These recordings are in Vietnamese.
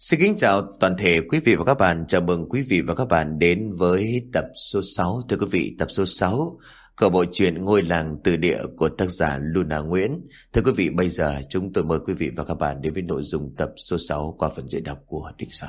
Xin kính chào toàn thể quý vị và các bạn. Chào mừng quý vị và các bạn đến với tập số 6. Thưa quý vị, tập số 6 của bộ truyện Ngôi làng từ địa của tác giả Luna Nguyễn. Thưa quý vị, bây giờ chúng tôi mời quý vị và các bạn đến với nội dung tập số 6 qua phần diễn đọc của Đinh Soạn.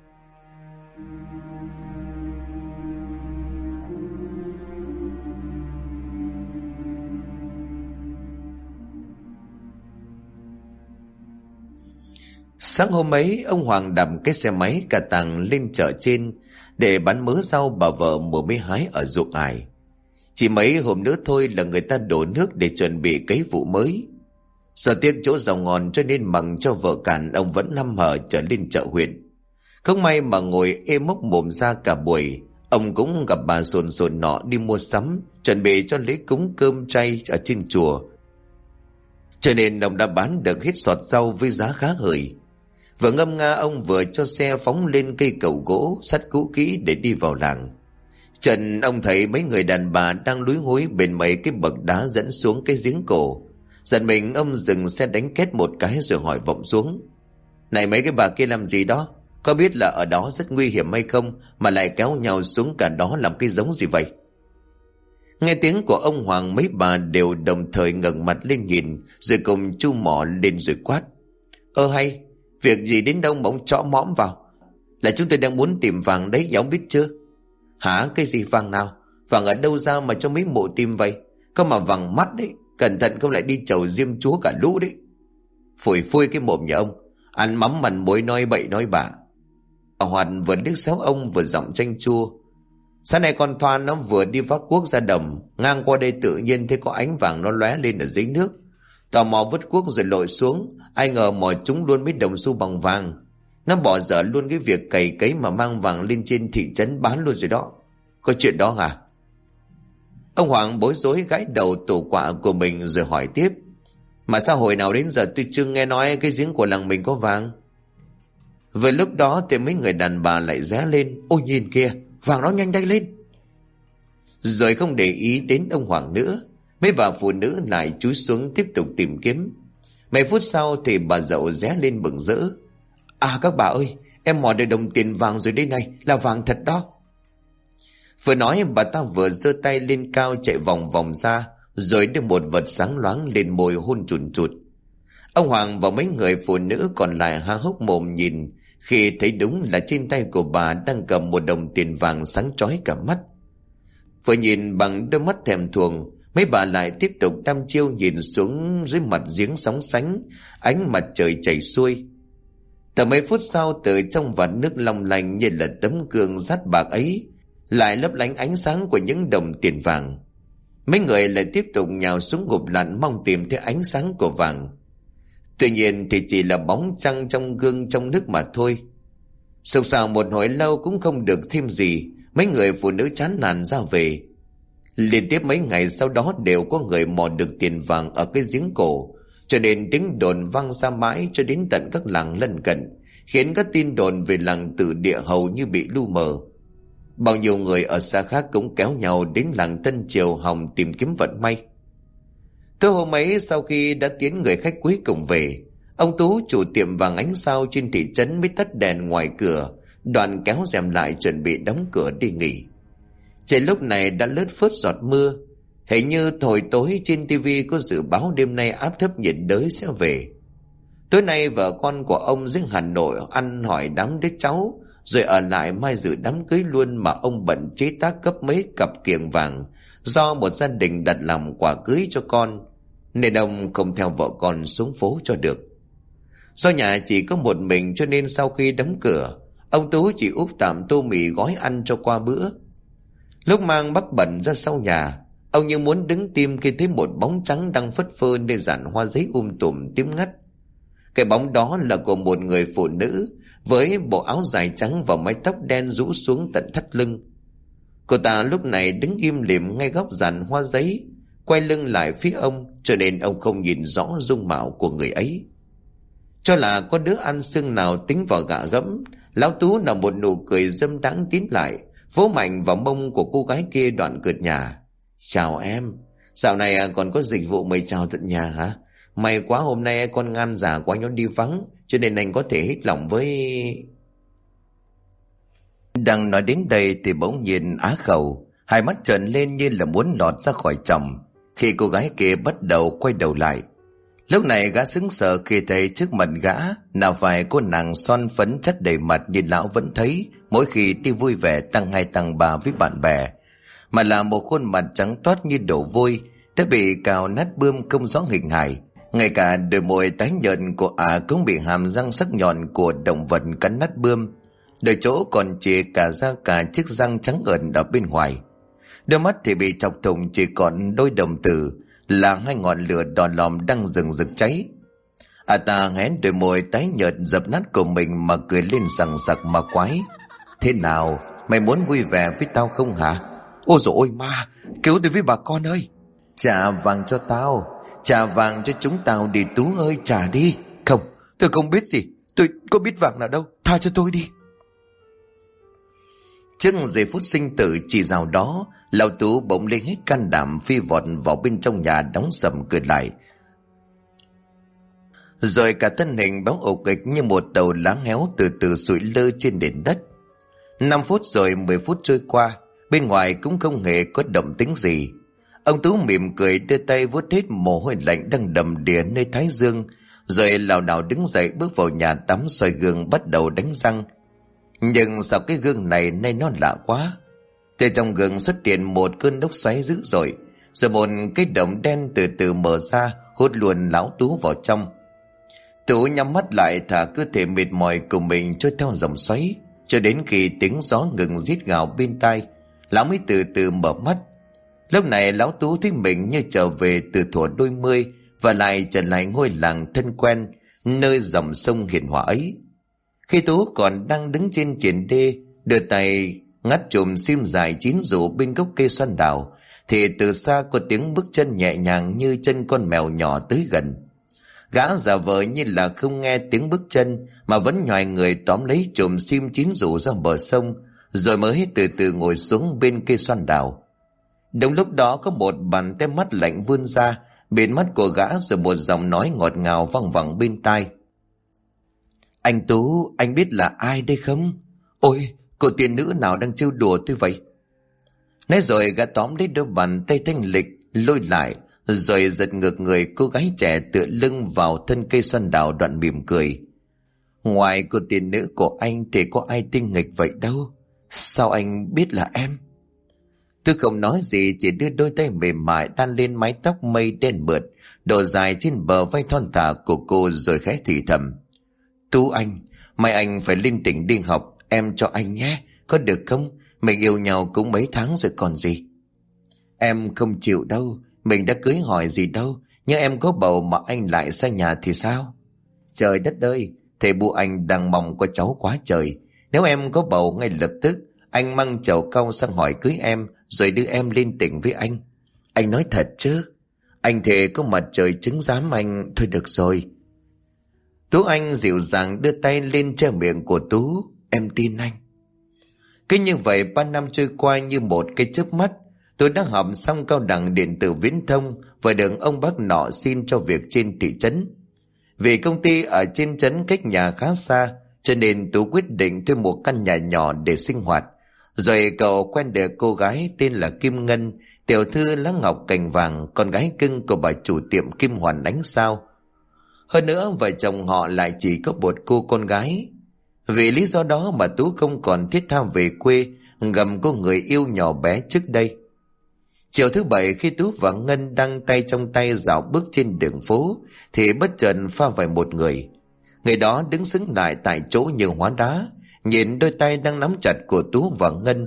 Sáng hôm ấy, ông Hoàng đạp cái xe máy cà tàng lên chợ trên để bán mớ rau bà vợ mùa mới hái ở ruộng ải. Chỉ mấy hôm nữa thôi là người ta đổ nước để chuẩn bị cấy vụ mới. Do tiếc chỗ rau ngon cho nên mằng cho vợ cản, ông vẫn hăm hở trở lên chợ huyện. Không may mà ngồi ê mốc mồm ra cả buổi, ông cũng gặp bà sồn sồn nọ đi mua sắm, chuẩn bị cho lễ cúng cơm chay ở trên chùa. Cho nên ông đã bán được hết sọt rau với giá khá hời. Vừa ngâm nga, ông vừa cho xe phóng lên cây cầu gỗ sắt cũ kỹ để đi vào làng. Trần ông thấy mấy người đàn bà đang lúi húi bên mấy cái bậc đá dẫn xuống cái giếng cổ. Giận mình, ông dừng xe đánh két một cái rồi hỏi vọng xuống: "Này, mấy cái bà kia làm gì đó? Có biết là ở đó rất nguy hiểm hay không mà lại kéo nhau xuống cả đó làm cái giống gì vậy?" Nghe tiếng của ông Hoàng, mấy bà đều đồng thời ngẩng mặt lên nhìn, rồi cùng chu mỏ lên rồi quát: Hay, việc gì đến đâu mà ông chõ mõm vào? Là chúng tôi đang muốn tìm vàng đấy, ông biết chưa?" "Hả? Cái gì vàng nào? Vàng ở đâu ra mà cho mấy mụ tìm vậy? Có mà vàng mắt đấy, cẩn thận không lại đi chầu diêm chúa cả lũ đấy." "Phủi phui cái mồm nhà ông, ăn mắm mằn muối nói bậy nói bạ." Hoàn vừa liếc xéo ông vừa giọng chanh chua: "Sáng nay con Thoan nó vừa đi vác cuốc ra đồng, ngang qua đây tự nhiên thấy có ánh vàng nó lóe lên ở dưới nước. Tò mò vứt cuốc rồi lội xuống, ai ngờ mò trúng luôn mấy đồng xu bằng vàng. Nó bỏ dở luôn cái việc cày cấy mà mang vàng lên trên thị trấn bán luôn rồi đó. Có chuyện đó hả?" Ông Hoàng bối rối gãi đầu tủ quạ của mình rồi hỏi tiếp: "Mà sao hồi nào đến giờ tôi chưa nghe nói cái giếng của làng mình có vàng?" Vừa lúc đó thì mấy người đàn bà lại ré lên: "Ôi nhìn kìa, vàng nó nhanh nhanh lên!" Rồi không để ý đến ông Hoàng nữa, mấy bà phụ nữ lại chúi xuống tiếp tục tìm kiếm. Mấy phút sau thì bà dậu ré lên mừng rỡ: "Các bà ơi, em mò được đồng tiền vàng rồi đây này, là vàng thật đó." Vừa nói bà ta vừa giơ tay lên cao chạy vòng vòng ra, rồi đưa một vật sáng loáng lên môi hôn chùn chụt. Ông Hoàng và mấy người phụ nữ còn lại há hốc mồm nhìn khi thấy đúng là trên tay của bà đang cầm một đồng tiền vàng sáng chói cả mắt. Vừa nhìn bằng đôi mắt thèm thuồng, mấy bà lại tiếp tục đăm chiêu nhìn xuống dưới mặt giếng sóng sánh, ánh mặt trời chảy xuôi. Tầm mấy phút sau, từ trong vạt nước long lanh như là tấm gương sắt bạc ấy lại lấp lánh ánh sáng của những đồng tiền vàng. Mấy người lại tiếp tục nhào xuống gục lặn mong tìm thấy ánh sáng của vàng. Tuy nhiên thì chỉ là bóng trăng trong gương trong nước mà thôi. Sục sạo một hồi lâu cũng không được thêm gì, mấy người phụ nữ chán nản ra về. Liên tiếp mấy ngày sau đó đều có người mò được tiền vàng ở cái giếng cổ, cho nên tiếng đồn vang ra mãi cho đến tận các làng lân cận, khiến các tin đồn về làng Từ Địa hầu như bị lu mờ. Bao nhiêu người ở xa khác cũng kéo nhau đến làng Tân Triều hòng tìm kiếm vận may. Tối hôm ấy, sau khi đã tiến người khách cuối cùng về, ông Tú, chủ tiệm vàng ánh sao trên thị trấn, mới tắt đèn ngoài cửa, đoạn kéo rèm lại chuẩn bị đóng cửa đi nghỉ. Trời lúc này đã lất phớt giọt mưa, hình như hồi tối trên tivi có dự báo đêm nay áp thấp nhiệt đới sẽ về. Tối nay vợ con của ông dưới Hà Nội ăn hỏi đám đứa cháu, rồi ở lại mai dự đám cưới luôn, mà ông bận chế tác cấp mấy cặp kiềng vàng do một gia đình đặt làm quà cưới cho con, nên ông không theo vợ con xuống phố cho được. Do nhà chỉ có một mình cho nên sau khi đóng cửa, ông Tú chỉ úp tạm tô mì gói ăn cho qua bữa. Lúc mang bác Bẩn ra sau nhà, ông như muốn đứng tim khi thấy một bóng trắng đang phất phơ nơi giàn hoa giấy tùm tím ngắt. Cái bóng đó là của một người phụ nữ với bộ áo dài trắng và mái tóc đen rũ xuống tận thắt lưng. Cô ta lúc này đứng im lìm ngay góc giàn hoa giấy, quay lưng lại phía ông, cho nên ông không nhìn rõ dung mạo của người ấy. Cho là có đứa ăn xương nào tính vào gạ gẫm, lão Tú nở một nụ cười dâm đãng tiến lại, vỗ mạnh vào mông của cô gái kia đoạn cợt nhả: "Chào em, dạo này còn có dịch vụ mời chào tận nhà hả? May quá hôm nay con ngan giả quá nó đi vắng, cho nên anh có thể hết lòng với... Đang nói đến đây thì bỗng nhiên á khẩu, hai mắt trợn lên như là muốn lọt ra khỏi chồng, khi cô gái kia bắt đầu quay đầu lại. Lúc này gã sững sờ khi thấy trước mặt gã nào phải cô nàng son phấn chất đầy mặt như lão vẫn thấy mỗi khi đi vui vẻ tăng 2 tăng 3 với bạn bè, mà là một khuôn mặt trắng toát như đổ vôi, đã bị cào nát bươm không rõ hình hài. Ngay cả đôi môi tái nhợt của cũng bị hàm răng sắc nhọn của động vật cắn nát bươm, đôi chỗ còn chỉ cả ra cả chiếc răng trắng ẩn ở bên ngoài. Đôi mắt thì bị chọc thủng, chỉ còn đôi đồng tử là 2 ngọn lửa đỏ lòm đang rừng rực cháy. Ta hén đôi môi tái nhợt dập nát của mình mà cười lên sằng sặc mà quái. Thế nào, mày muốn vui vẻ với tao không hả? Ôi dồi ôi ma, cứu tôi với bà con ơi. Trả vàng cho tao, trả vàng cho chúng tao đi Tú ơi, trả đi. Không, tôi không biết gì, tôi có biết vàng nào đâu, tha cho tôi đi. Trước giây phút sinh tử chỉ rào đó, lão Tú bỗng lên hết can đảm phi vọt vào bên trong nhà, đóng sầm cửa lại. Rồi cả thân hình béo ục ịch như một tàu lá héo từ từ sụi lơ trên nền đất. 5 phút rồi 10 phút trôi qua, bên ngoài cũng không hề có động tĩnh gì. Ông Tú mỉm cười đưa tay vuốt hết mồ hôi lạnh đang đầm đìa nơi thái dương, rồi lảo đảo đứng dậy bước vào nhà tắm, soi gương bắt đầu đánh răng. Nhưng sao cái gương này nay nó lạ quá. Từ trong gương xuất hiện một cơn lốc xoáy dữ dội, rồi một cái đầm đen từ từ mở ra hút luôn lão Tú vào trong. Tú nhắm mắt lại thả cơ thể mệt mỏi của mình trôi theo dòng xoáy, cho đến khi tiếng gió ngừng rít gào bên tai, lão mới từ từ mở mắt. Lúc này lão Tú thấy mình như trở về từ thuở đôi mươi, và lại trở lại ngôi làng thân quen, nơi dòng sông hiền hòa ấy. Khi Tú còn đang đứng trên triển đê, đưa tay ngắt chùm sim dài chín rủ bên gốc cây xoan đào, thì từ xa có tiếng bước chân nhẹ nhàng như chân con mèo nhỏ tới gần. Gã giả vờ như là không nghe tiếng bước chân, mà vẫn nhoài người tóm lấy chùm sim chín rủ ra bờ sông, rồi mới từ từ ngồi xuống bên cây xoan đào. Đúng lúc đó có một bàn tay mắt lạnh vươn ra bên mắt của gã, rồi một giọng nói ngọt ngào vang vẳng bên tai. Anh Tú, anh biết là ai đây không? Ôi, cô tiên nữ nào đang trêu đùa tôi vậy? Nói rồi gã tóm lấy đôi bàn tay thanh lịch lôi lại, rồi giật ngược người cô gái trẻ tựa lưng vào thân cây xoan đào, đoạn mỉm cười. Ngoài cô tiên nữ của anh thì có ai tinh nghịch vậy đâu. Sao anh biết là em? Tôi không nói gì, chỉ đưa đôi tay mềm mại đan lên mái tóc mây đen mượt độ dài trên bờ vai thon thả của cô, rồi khẽ thì thầm. Tú anh, mai anh phải lên tỉnh đi học, em cho anh nhé, có được không? Mình yêu nhau cũng mấy tháng rồi còn gì. Em không chịu đâu, mình đã cưới hỏi gì đâu, nhưng em có bầu mà anh lại xa nhà thì sao? Trời đất ơi, thầy Bu anh đang mong có cháu quá trời. Nếu em có bầu ngay lập tức, anh mang chầu cau sang hỏi cưới em, rồi đưa em lên tỉnh với anh. Anh nói thật chứ? Anh thề có mặt trời chứng giám anh. Thôi được rồi. Tú Anh dịu dàng đưa tay lên che miệng của Tú. Em tin anh. Cứ như vậy 3 năm trôi qua như một cái chớp mắt. Tôi đã học xong cao đẳng điện tử viễn thông và được ông bác nọ xin cho việc trên thị trấn. Vì công ty ở trên trấn cách nhà khá xa, cho nên Tú quyết định thuê một căn nhà nhỏ để sinh hoạt. Rồi cậu quen được cô gái tên là Kim Ngân, tiểu thư lá ngọc cành vàng, con gái cưng của bà chủ tiệm Kim Hoàn ánh sao. Hơn nữa vợ chồng họ lại chỉ có một cô con gái. Vì lý do đó mà Tú không còn thiết tha về quê gầm cô người yêu nhỏ bé trước đây. Chiều thứ Bảy, khi Tú và Ngân đang tay trong tay dạo bước trên đường phố, thì bất chợt pha phải một người. Người đó đứng sững lại tại chỗ như hóa đá, nhìn đôi tay đang nắm chặt của Tú và Ngân.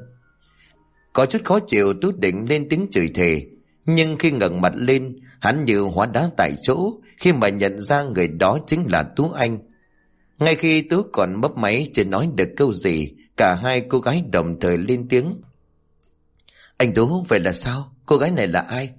Có chút khó chịu, Tú định lên tiếng chửi thề, nhưng khi ngẩng mặt lên, hắn như hóa đá tại chỗ khi mà nhận ra người đó chính là Tú Anh. Ngay khi Tú còn mấp máy chưa nói được câu gì, cả hai cô gái đồng thời lên tiếng. Anh Tú, vậy là sao? Cô gái này là ai?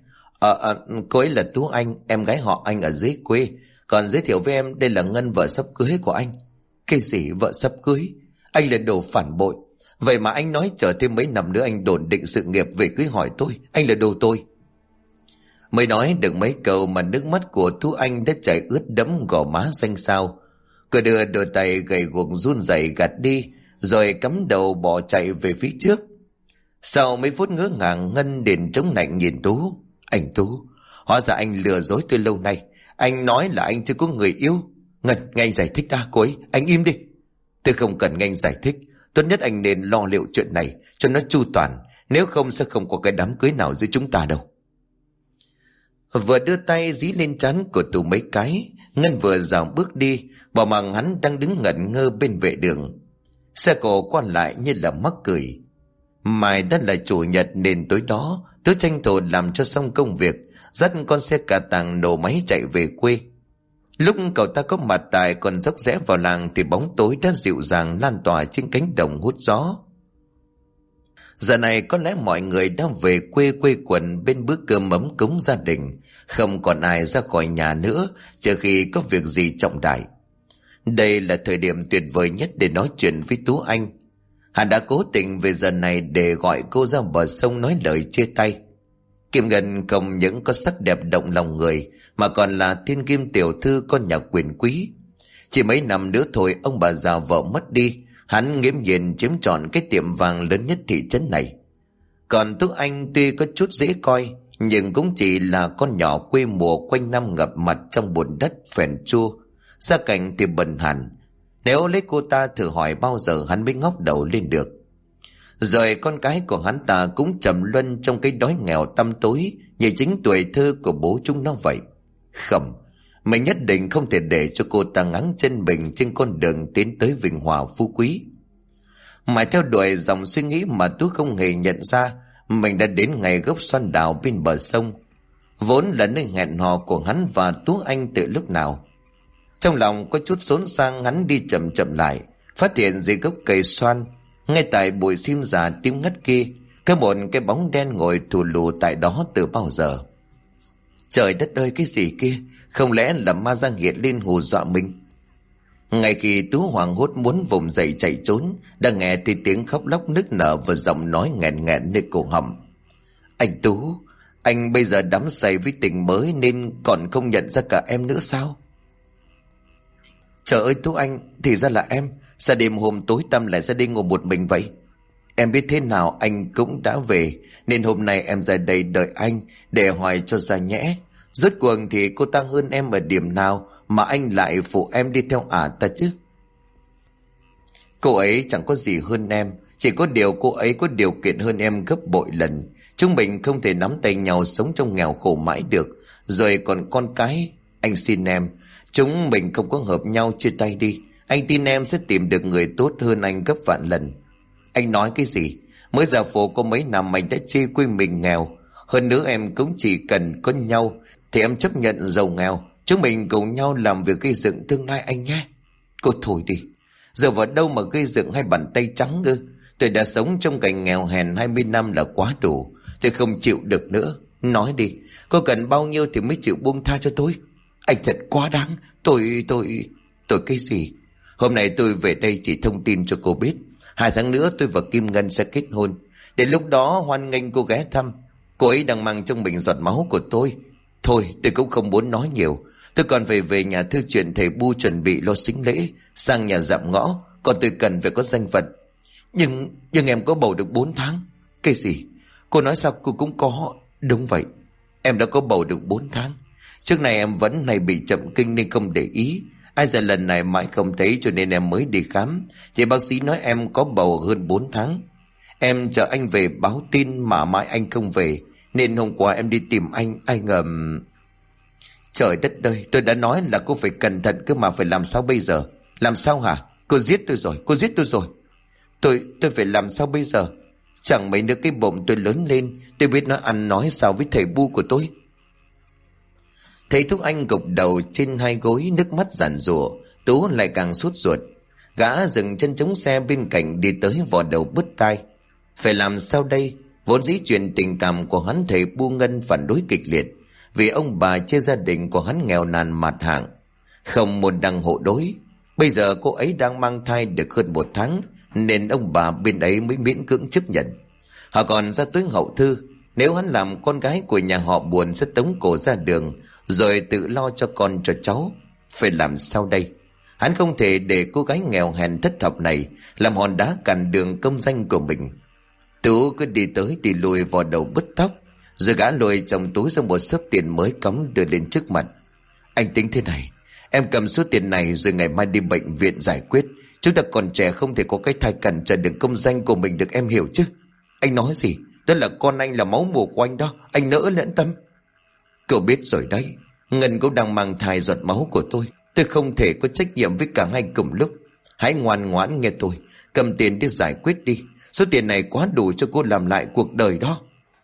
Cô ấy là Tú Anh, em gái họ Anh ở dưới quê. Còn giới thiệu với em, đây là Ngân, vợ sắp cưới của anh. Cái gì vợ sắp cưới? Anh là đồ phản bội. Vậy mà anh nói chờ thêm mấy năm nữa anh đồn định sự nghiệp về cưới hỏi tôi. Anh là đồ tôi. Mới nói được mấy câu mà nước mắt của Tú Anh đã chảy ướt đẫm gò má xanh xao. Cô đưa đôi tay gầy guộc run rẩy gạt đi, rồi cắm đầu bỏ chạy về phía trước. Sau mấy phút ngỡ ngàng, Ngân đến chống nạnh nhìn Tú. Anh Tú, hóa ra anh lừa dối tôi lâu nay. Anh nói là anh chưa có người yêu. Ngân, nghe anh giải thích đã cô ấy, anh im đi. Tôi không cần nghe anh giải thích. Tốt nhất anh nên lo liệu chuyện này cho nó chu toàn. Nếu không sẽ không có cái đám cưới nào giữa chúng ta đâu. Vừa đưa tay dí lên trán của Tú mấy cái, Ngân vừa dạo bước đi, bỏ mặc hắn đang đứng ngẩn ngơ bên vệ đường. Xe cổ qua lại như là mắc cười. Mai đã là chủ nhật nên tối đó Tú tranh thủ làm cho xong công việc, dắt con xe cà tàng nổ máy chạy về quê. Lúc cậu ta có mặt tại con dốc rẽ vào làng thì bóng tối đã dịu dàng lan tỏa trên cánh đồng hút gió. Giờ này có lẽ mọi người đang về quê quây quần bên bữa cơm ấm cúng gia đình, không còn ai ra khỏi nhà nữa trừ khi có việc gì trọng đại. Đây là thời điểm tuyệt vời nhất để nói chuyện với Tú Anh. Hắn đã cố tình về giờ này để gọi cô ra bờ sông nói lời chia tay. Kim Ngân không những có sắc đẹp động lòng người mà còn là thiên kim tiểu thư con nhà quyền quý. Chỉ mấy năm nữa thôi ông bà già vợ mất đi, hắn nghiễm nhiên chiếm trọn cái tiệm vàng lớn nhất thị trấn này. Còn Tú Anh tuy có chút dễ coi nhưng cũng chỉ là con nhỏ quê mùa quanh năm ngập mặt trong bùn đất phèn chua, gia cảnh thì bần hàn. Nếu lấy cô ta thử hỏi bao giờ hắn mới ngóc đầu lên được. Rồi con cái của hắn ta cũng trầm luân trong cái đói nghèo tăm tối như chính tuổi thơ của bố chúng nó vậy. Không, mình nhất định không thể để cho cô ta ngáng chân mình trên con đường tiến tới vinh hòa phú quý. Mãi theo đuổi dòng suy nghĩ mà Tú không hề nhận ra mình đã đến ngày gốc xoan đào bên bờ sông, vốn là nơi hẹn hò của hắn và Tú Anh từ lúc nào. Trong lòng có chút xốn sang, hắn đi chậm chậm lại, phát hiện dưới gốc cây xoan, ngay tại bụi sim già tím ngắt kia, có một cái bóng đen ngồi thù lù tại đó từ bao giờ. Trời đất ơi, cái gì kia? Không lẽ là ma giang hiện lên hù dọa mình? Ngay khi Tú hoảng hốt muốn vùng dậy chạy trốn, đang nghe thì tiếng khóc lóc nức nở và giọng nói nghẹn nghẹn nơi cổ họng. Anh Tú, anh bây giờ đắm say với tình mới nên còn không nhận ra cả em nữa sao? Trời ơi Tú Anh, thì ra là em. Sao đêm hôm tối tăm lại ra đi ngủ một mình vậy? Em biết thế nào anh cũng đã về, nên hôm nay em ra đây đợi anh để hỏi cho ra nhẽ. Rốt cuộc thì cô ta hơn em ở điểm nào mà anh lại phụ em đi theo ta chứ? Cô ấy chẳng có gì hơn em, chỉ có điều cô ấy có điều kiện hơn em gấp bội lần. Chúng mình không thể nắm tay nhau sống trong nghèo khổ mãi được. Rồi còn con cái, anh xin em, chúng mình không có hợp nhau, chia tay đi. Anh tin em sẽ tìm được người tốt hơn anh gấp vạn lần. Anh nói cái gì? Mới ra phố có mấy năm anh đã chê quê mình nghèo. Hơn nữa em cũng chỉ cần có nhau thì em chấp nhận giàu nghèo. Chúng mình cùng nhau làm việc gây dựng tương lai anh nhé. Cô thôi đi. Giờ vào đâu mà gây dựng hai bàn tay trắng ư? Tôi đã sống trong cảnh nghèo hèn 20 năm là quá đủ. Tôi không chịu được nữa. Nói đi, cô cần bao nhiêu thì mới chịu buông tha cho tôi? Anh thật quá đáng. Tôi cái gì? Hôm nay tôi về đây chỉ thông tin cho cô biết 2 tháng nữa tôi và Kim Ngân sẽ kết hôn. Đến lúc đó hoan nghênh cô ghé thăm. Cô ấy đang mang trong mình giọt máu của tôi. Thôi tôi cũng không muốn nói nhiều. Tôi còn phải về nhà thư chuyện thầy Bu chuẩn bị lo sính lễ, sang nhà dạm ngõ. Còn tôi cần phải có danh phận. Nhưng em có bầu được 4 tháng. Cái gì? Cô nói sao cô cũng có? Đúng vậy, em đã có bầu được 4 tháng. Trước này em vẫn hay bị chậm kinh nên không để ý. Ai giờ lần này mãi không thấy cho nên em mới đi khám. Thì bác sĩ nói em có bầu hơn 4 tháng. Em chờ anh về báo tin mà mãi anh không về, nên hôm qua em đi tìm anh. Ai ngờ... Trời đất ơi, tôi đã nói là cô phải cẩn thận cơ mà, phải làm sao bây giờ? Làm sao hả? Cô giết tôi rồi, cô giết tôi rồi. Tôi phải làm sao bây giờ? Chẳng mấy nữa cái bụng tôi lớn lên, tôi biết nó ăn nói sao với thầy Bu của tôi. Thấy Thúc Anh gục đầu trên 2 gối, nước mắt giàn giụa, Tú lại càng sốt ruột. Gã dừng chân chống xe bên cạnh đi tới vò đầu bứt tai. Phải làm sao đây? Vốn dĩ chuyện tình cảm của hắn thầy Bu Ngân phản đối kịch liệt, vì ông bà chia gia đình của hắn nghèo nàn mạt hạng, không một đăng hộ đối. Bây giờ cô ấy đang mang thai được hơn 1 tháng, nên ông bà bên ấy mới miễn cưỡng chấp nhận. Họ còn ra tới hậu thư, nếu hắn làm con gái của nhà họ buồn sẽ tống cổ ra đường, rồi tự lo cho con cho cháu. Phải làm sao đây? Hắn không thể để cô gái nghèo hèn thất học này làm hòn đá cản đường công danh của mình. Tú cứ đi tới đi lùi vào đầu bứt tóc, rồi gã lùi trong túi ra một xấp tiền mới cắm đưa lên trước mặt. Anh tính thế này, em cầm số tiền này rồi ngày mai đi bệnh viện giải quyết. Chúng ta còn trẻ, không thể có cái thai cản trở đường công danh của mình được, em hiểu chứ? Anh nói gì? Đó là con anh, là máu mủ của anh đó, anh nỡ lẫn tâm. Cậu biết rồi đấy, Ngân cũng đang mang thai giọt máu của tôi không thể có trách nhiệm với cả hai cùng lúc. Hãy ngoan ngoãn nghe tôi, cầm tiền đi giải quyết đi. Số tiền này quá đủ cho cô làm lại cuộc đời đó.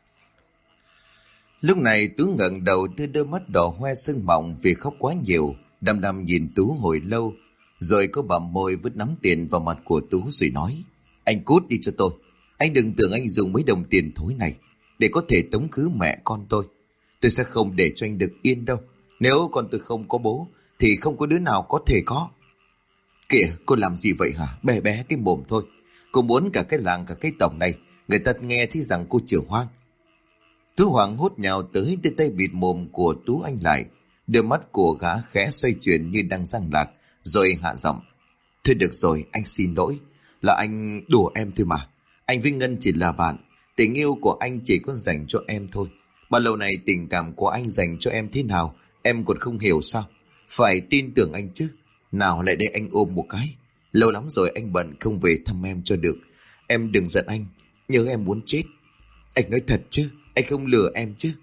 Lúc này Tú ngẩng đầu, đưa đôi mắt đỏ hoe sưng mọng vì khóc quá nhiều, đăm đăm nhìn Tú hồi lâu, rồi cô bặm môi vứt nắm tiền vào mặt của Tú rồi nói: Anh cút đi cho tôi. Anh đừng tưởng anh dùng mấy đồng tiền thối này để có thể tống khứ mẹ con tôi. Tôi sẽ không để cho anh được yên đâu. Nếu con tôi không có bố thì không có đứa nào có thể có. Kìa, cô làm gì vậy hả? Bé bé cái mồm thôi. Cô muốn cả cái làng cả cái tổng này người ta nghe thấy rằng cô chửa hoang. Tú hoảng hốt nhào tới, đưa tay bịt mồm của Tú Anh lại. Đôi mắt của gã khẽ xoay chuyển như đang giang lạc, rồi hạ giọng: Thôi được rồi, anh xin lỗi. Là anh đùa em thôi mà. Anh với Ngân chỉ là bạn. Tình yêu của anh chỉ có dành cho em thôi. Bao lâu này tình cảm của anh dành cho em thế nào em còn không hiểu sao? Phải tin tưởng anh chứ. Nào lại đây anh ôm một cái. Lâu lắm rồi anh bận không về thăm em cho được. Em đừng giận anh, nhớ em muốn chết. Anh nói thật chứ, anh không lừa em chứ?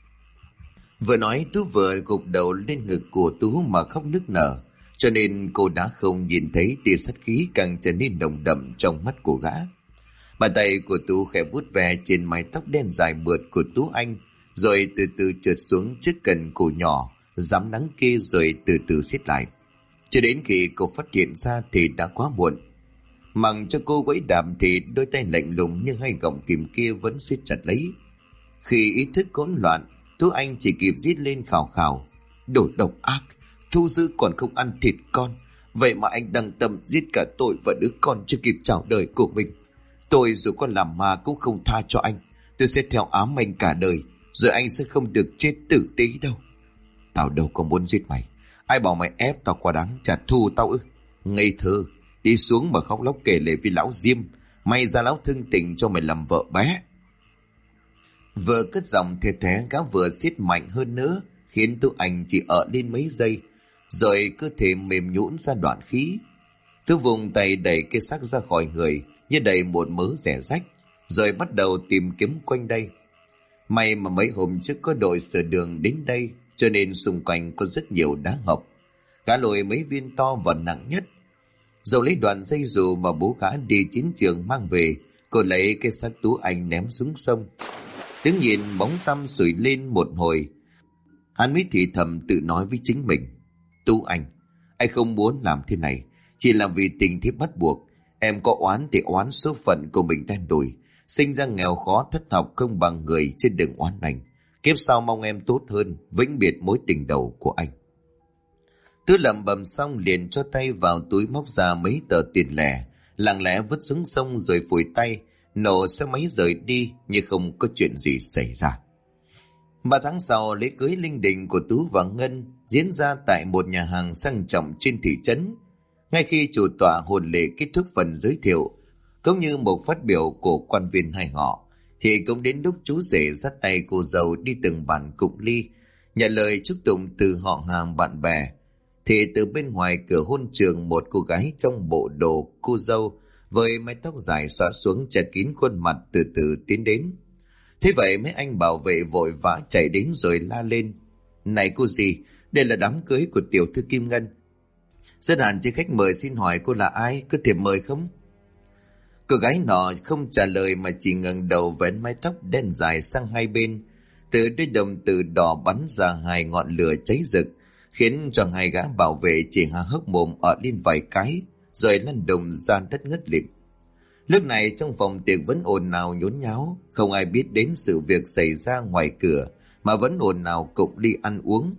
Vừa nói Tú vừa gục đầu lên ngực của Tú mà khóc nức nở, cho nên cô đã không nhìn thấy tia sát khí càng trở nên nồng đậm trong mắt của gã. Bàn tay của Tú khẽ vuốt ve trên mái tóc đen dài mượt của Tú Anh, rồi từ từ trượt xuống trước cần cổ nhỏ rám nắng kia, rồi từ từ siết lại. Cho đến khi cô phát hiện ra thì đã quá muộn. Mặc cho cô quẫy đạp thì đôi tay lạnh lùng như hai gọng kìm kia vẫn siết chặt lấy. Khi ý thức hỗn loạn, Tú Anh chỉ kịp rít lên khào khào: Đồ độc ác, thu dư còn không ăn thịt con. Vậy mà anh đăng tâm giết cả tôi và đứa con chưa kịp chào đời của mình. Tôi dù có làm ma cũng không tha cho anh. Tôi sẽ theo ám anh cả đời, rồi anh sẽ không được chết tử tế đâu. Tao đâu có muốn giết mày. Ai bảo mày ép tao quá đáng trả thù tao ư? Ngây thơ, đi xuống mà khóc lóc kể lể với lão Diêm. May ra lão thương tình cho mày làm vợ bé. Vừa cất giọng thề thé, gã vừa siết mạnh hơn nữa, khiến Tú Anh chỉ ở lên mấy giây, rồi cơ thể mềm nhũn ra đoạn khí. Tú vùng tay đẩy cái xác ra khỏi người như đẩy một mớ rẻ rách, rồi bắt đầu tìm kiếm quanh đây. May mà mấy hôm trước có đội sửa đường đến đây, cho nên xung quanh có rất nhiều đá ngọc. Gã lôi mấy viên to và nặng nhất, rồi lấy đoạn dây dù mà bố gã đi chiến trường mang về. Cô lấy cái xác Tú Anh ném xuống sông. Đứng nhìn bóng tăm sủi lên một hồi, hắn mới thì thầm tự nói với chính mình: Tú Anh không muốn làm thế này, chỉ là vì tình thế bắt buộc. Em có oán thì oán số phận của mình đen đủi, sinh ra nghèo khó thất học không bằng người, trên đường oán lành. Kiếp sau mong em tốt hơn, vĩnh biệt mối tình đầu của anh. Tú lẩm bẩm xong liền cho tay vào túi móc ra mấy tờ tiền lẻ, lặng lẽ vứt xuống sông rồi phủi tay, nổ xe máy rời đi như không có chuyện gì xảy ra. 3 tháng sau, lễ cưới linh đình của Tú và Ngân diễn ra tại một nhà hàng sang trọng trên thị trấn. Ngay khi chủ tọa hôn lễ kết thúc phần giới thiệu cũng như một phát biểu của quan viên hai họ, thì cũng đến lúc chú rể dắt tay cô dâu đi từng bàn cụng ly, nhận lời chúc tụng từ họ hàng bạn bè. Thì từ bên ngoài cửa hôn trường, một cô gái trong bộ đồ cô dâu với mái tóc dài xõa xuống che kín khuôn mặt từ từ tiến đến. Thế vậy mấy anh bảo vệ vội vã chạy đến rồi la lên: Này cô dì, đây là đám cưới của tiểu thư Kim Ngân. Dân hạn chế khách mời, xin hỏi cô là ai, có thể mời không? Cô gái nọ không trả lời mà chỉ ngẩng đầu vén mái tóc đen dài sang hai bên. Từ đôi đồng tử đỏ bắn ra hai ngọn lửa cháy rực, khiến cho hai gã bảo vệ chỉ há hốc mồm ở lên vài cái, rồi lăn đùng ra đất ngất lịm. Lúc này trong phòng tiệc vẫn ồn ào nhốn nháo, không ai biết đến sự việc xảy ra ngoài cửa, mà vẫn ồn ào cụng đi ăn uống.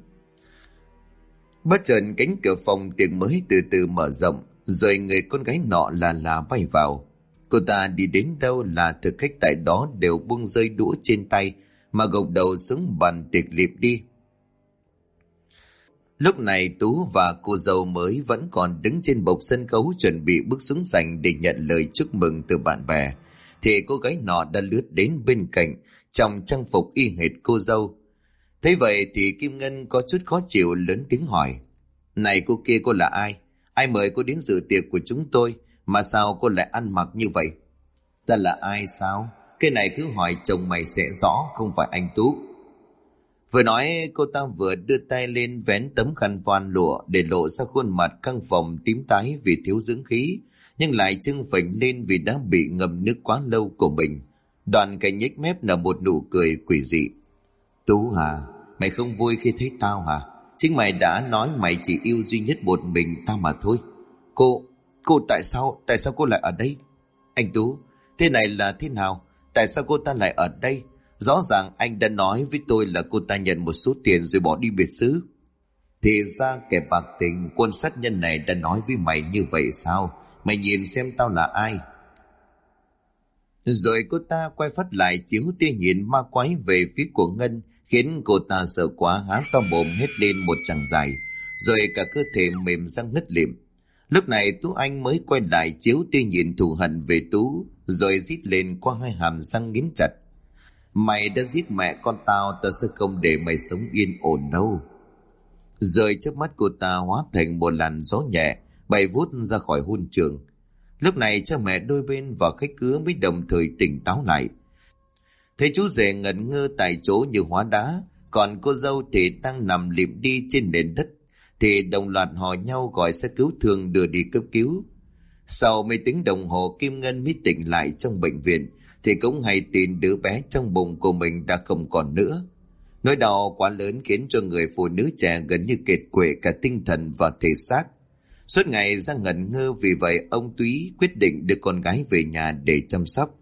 Bất chợt cánh cửa phòng tiệc mới từ từ mở rộng, rồi người con gái nọ là bay vào. Cô ta đi đến đâu là thực khách tại đó đều buông rơi đũa trên tay mà gục đầu xuống bàn tiệc liệm đi. Lúc này Tú và cô dâu mới vẫn còn đứng trên bục sân khấu chuẩn bị bước xuống sảnh để nhận lời chúc mừng từ bạn bè, thì cô gái nọ đã lướt đến bên cạnh trong trang phục y hệt cô dâu. Thế vậy thì Kim Ngân có chút khó chịu lớn tiếng hỏi: Này cô kia, cô là ai? Ai mời cô đến dự tiệc của chúng tôi mà sao cô lại ăn mặc như vậy? Ta là ai sao? Cái này cứ hỏi chồng mày sẽ rõ, không phải anh Tú. Vừa nói cô ta vừa đưa tay lên vén tấm khăn voan lụa để lộ ra khuôn mặt căng phồng tím tái vì thiếu dưỡng khí, nhưng lại trưng phình lên vì đã bị ngâm nước quá lâu của mình. Đoạn cạnh nhếch mép là một nụ cười quỷ dị. Tú hả? Mày không vui khi thấy tao hả? Chính mày đã nói mày chỉ yêu duy nhất một mình tao mà thôi. Cô tại sao cô lại ở đây? Anh Tú, thế này là thế nào? Tại sao cô ta lại ở đây? Rõ ràng anh đã nói với tôi là cô ta nhận một số tiền rồi bỏ đi biệt xứ. Thì ra kẻ bạc tình quân sát nhân này đã nói với mày như vậy sao? Mày nhìn xem tao là ai? Rồi cô ta quay phát lại chiếu tia nhìn ma quái về phía của Ngân, khiến cô ta sợ quá há to mồm hét lên một tràng dài, rồi cả cơ thể mềm ra ngất lịm. Lúc này Tú Anh mới quay lại chiếu tia nhìn thù hận về Tú, rồi rít lên qua hai hàm răng nghiến chặt: Mày đã giết mẹ con tao, tao sẽ không để mày sống yên ổn đâu. Rồi trước mắt cô ta hóa thành một làn gió nhẹ bay vút ra khỏi hôn trường. Lúc này cha mẹ đôi bên và khách khứa mới đồng thời tỉnh táo lại. Thấy chú rể ngẩn ngơ tại chỗ như hóa đá, còn cô dâu thì đang nằm lịm đi trên nền đất, thì đồng loạt hò nhau gọi xe cứu thương đưa đi cấp cứu. Sau mấy tiếng đồng hồ Kim Ngân mới tỉnh lại trong bệnh viện, thì cũng hay tin đứa bé trong bụng của mình đã không còn nữa. Nỗi đau quá lớn khiến cho người phụ nữ trẻ gần như kiệt quệ cả tinh thần và thể xác. Suốt ngày ra ngẩn ngơ, vì vậy ông Túy quyết định đưa con gái về nhà để chăm sóc.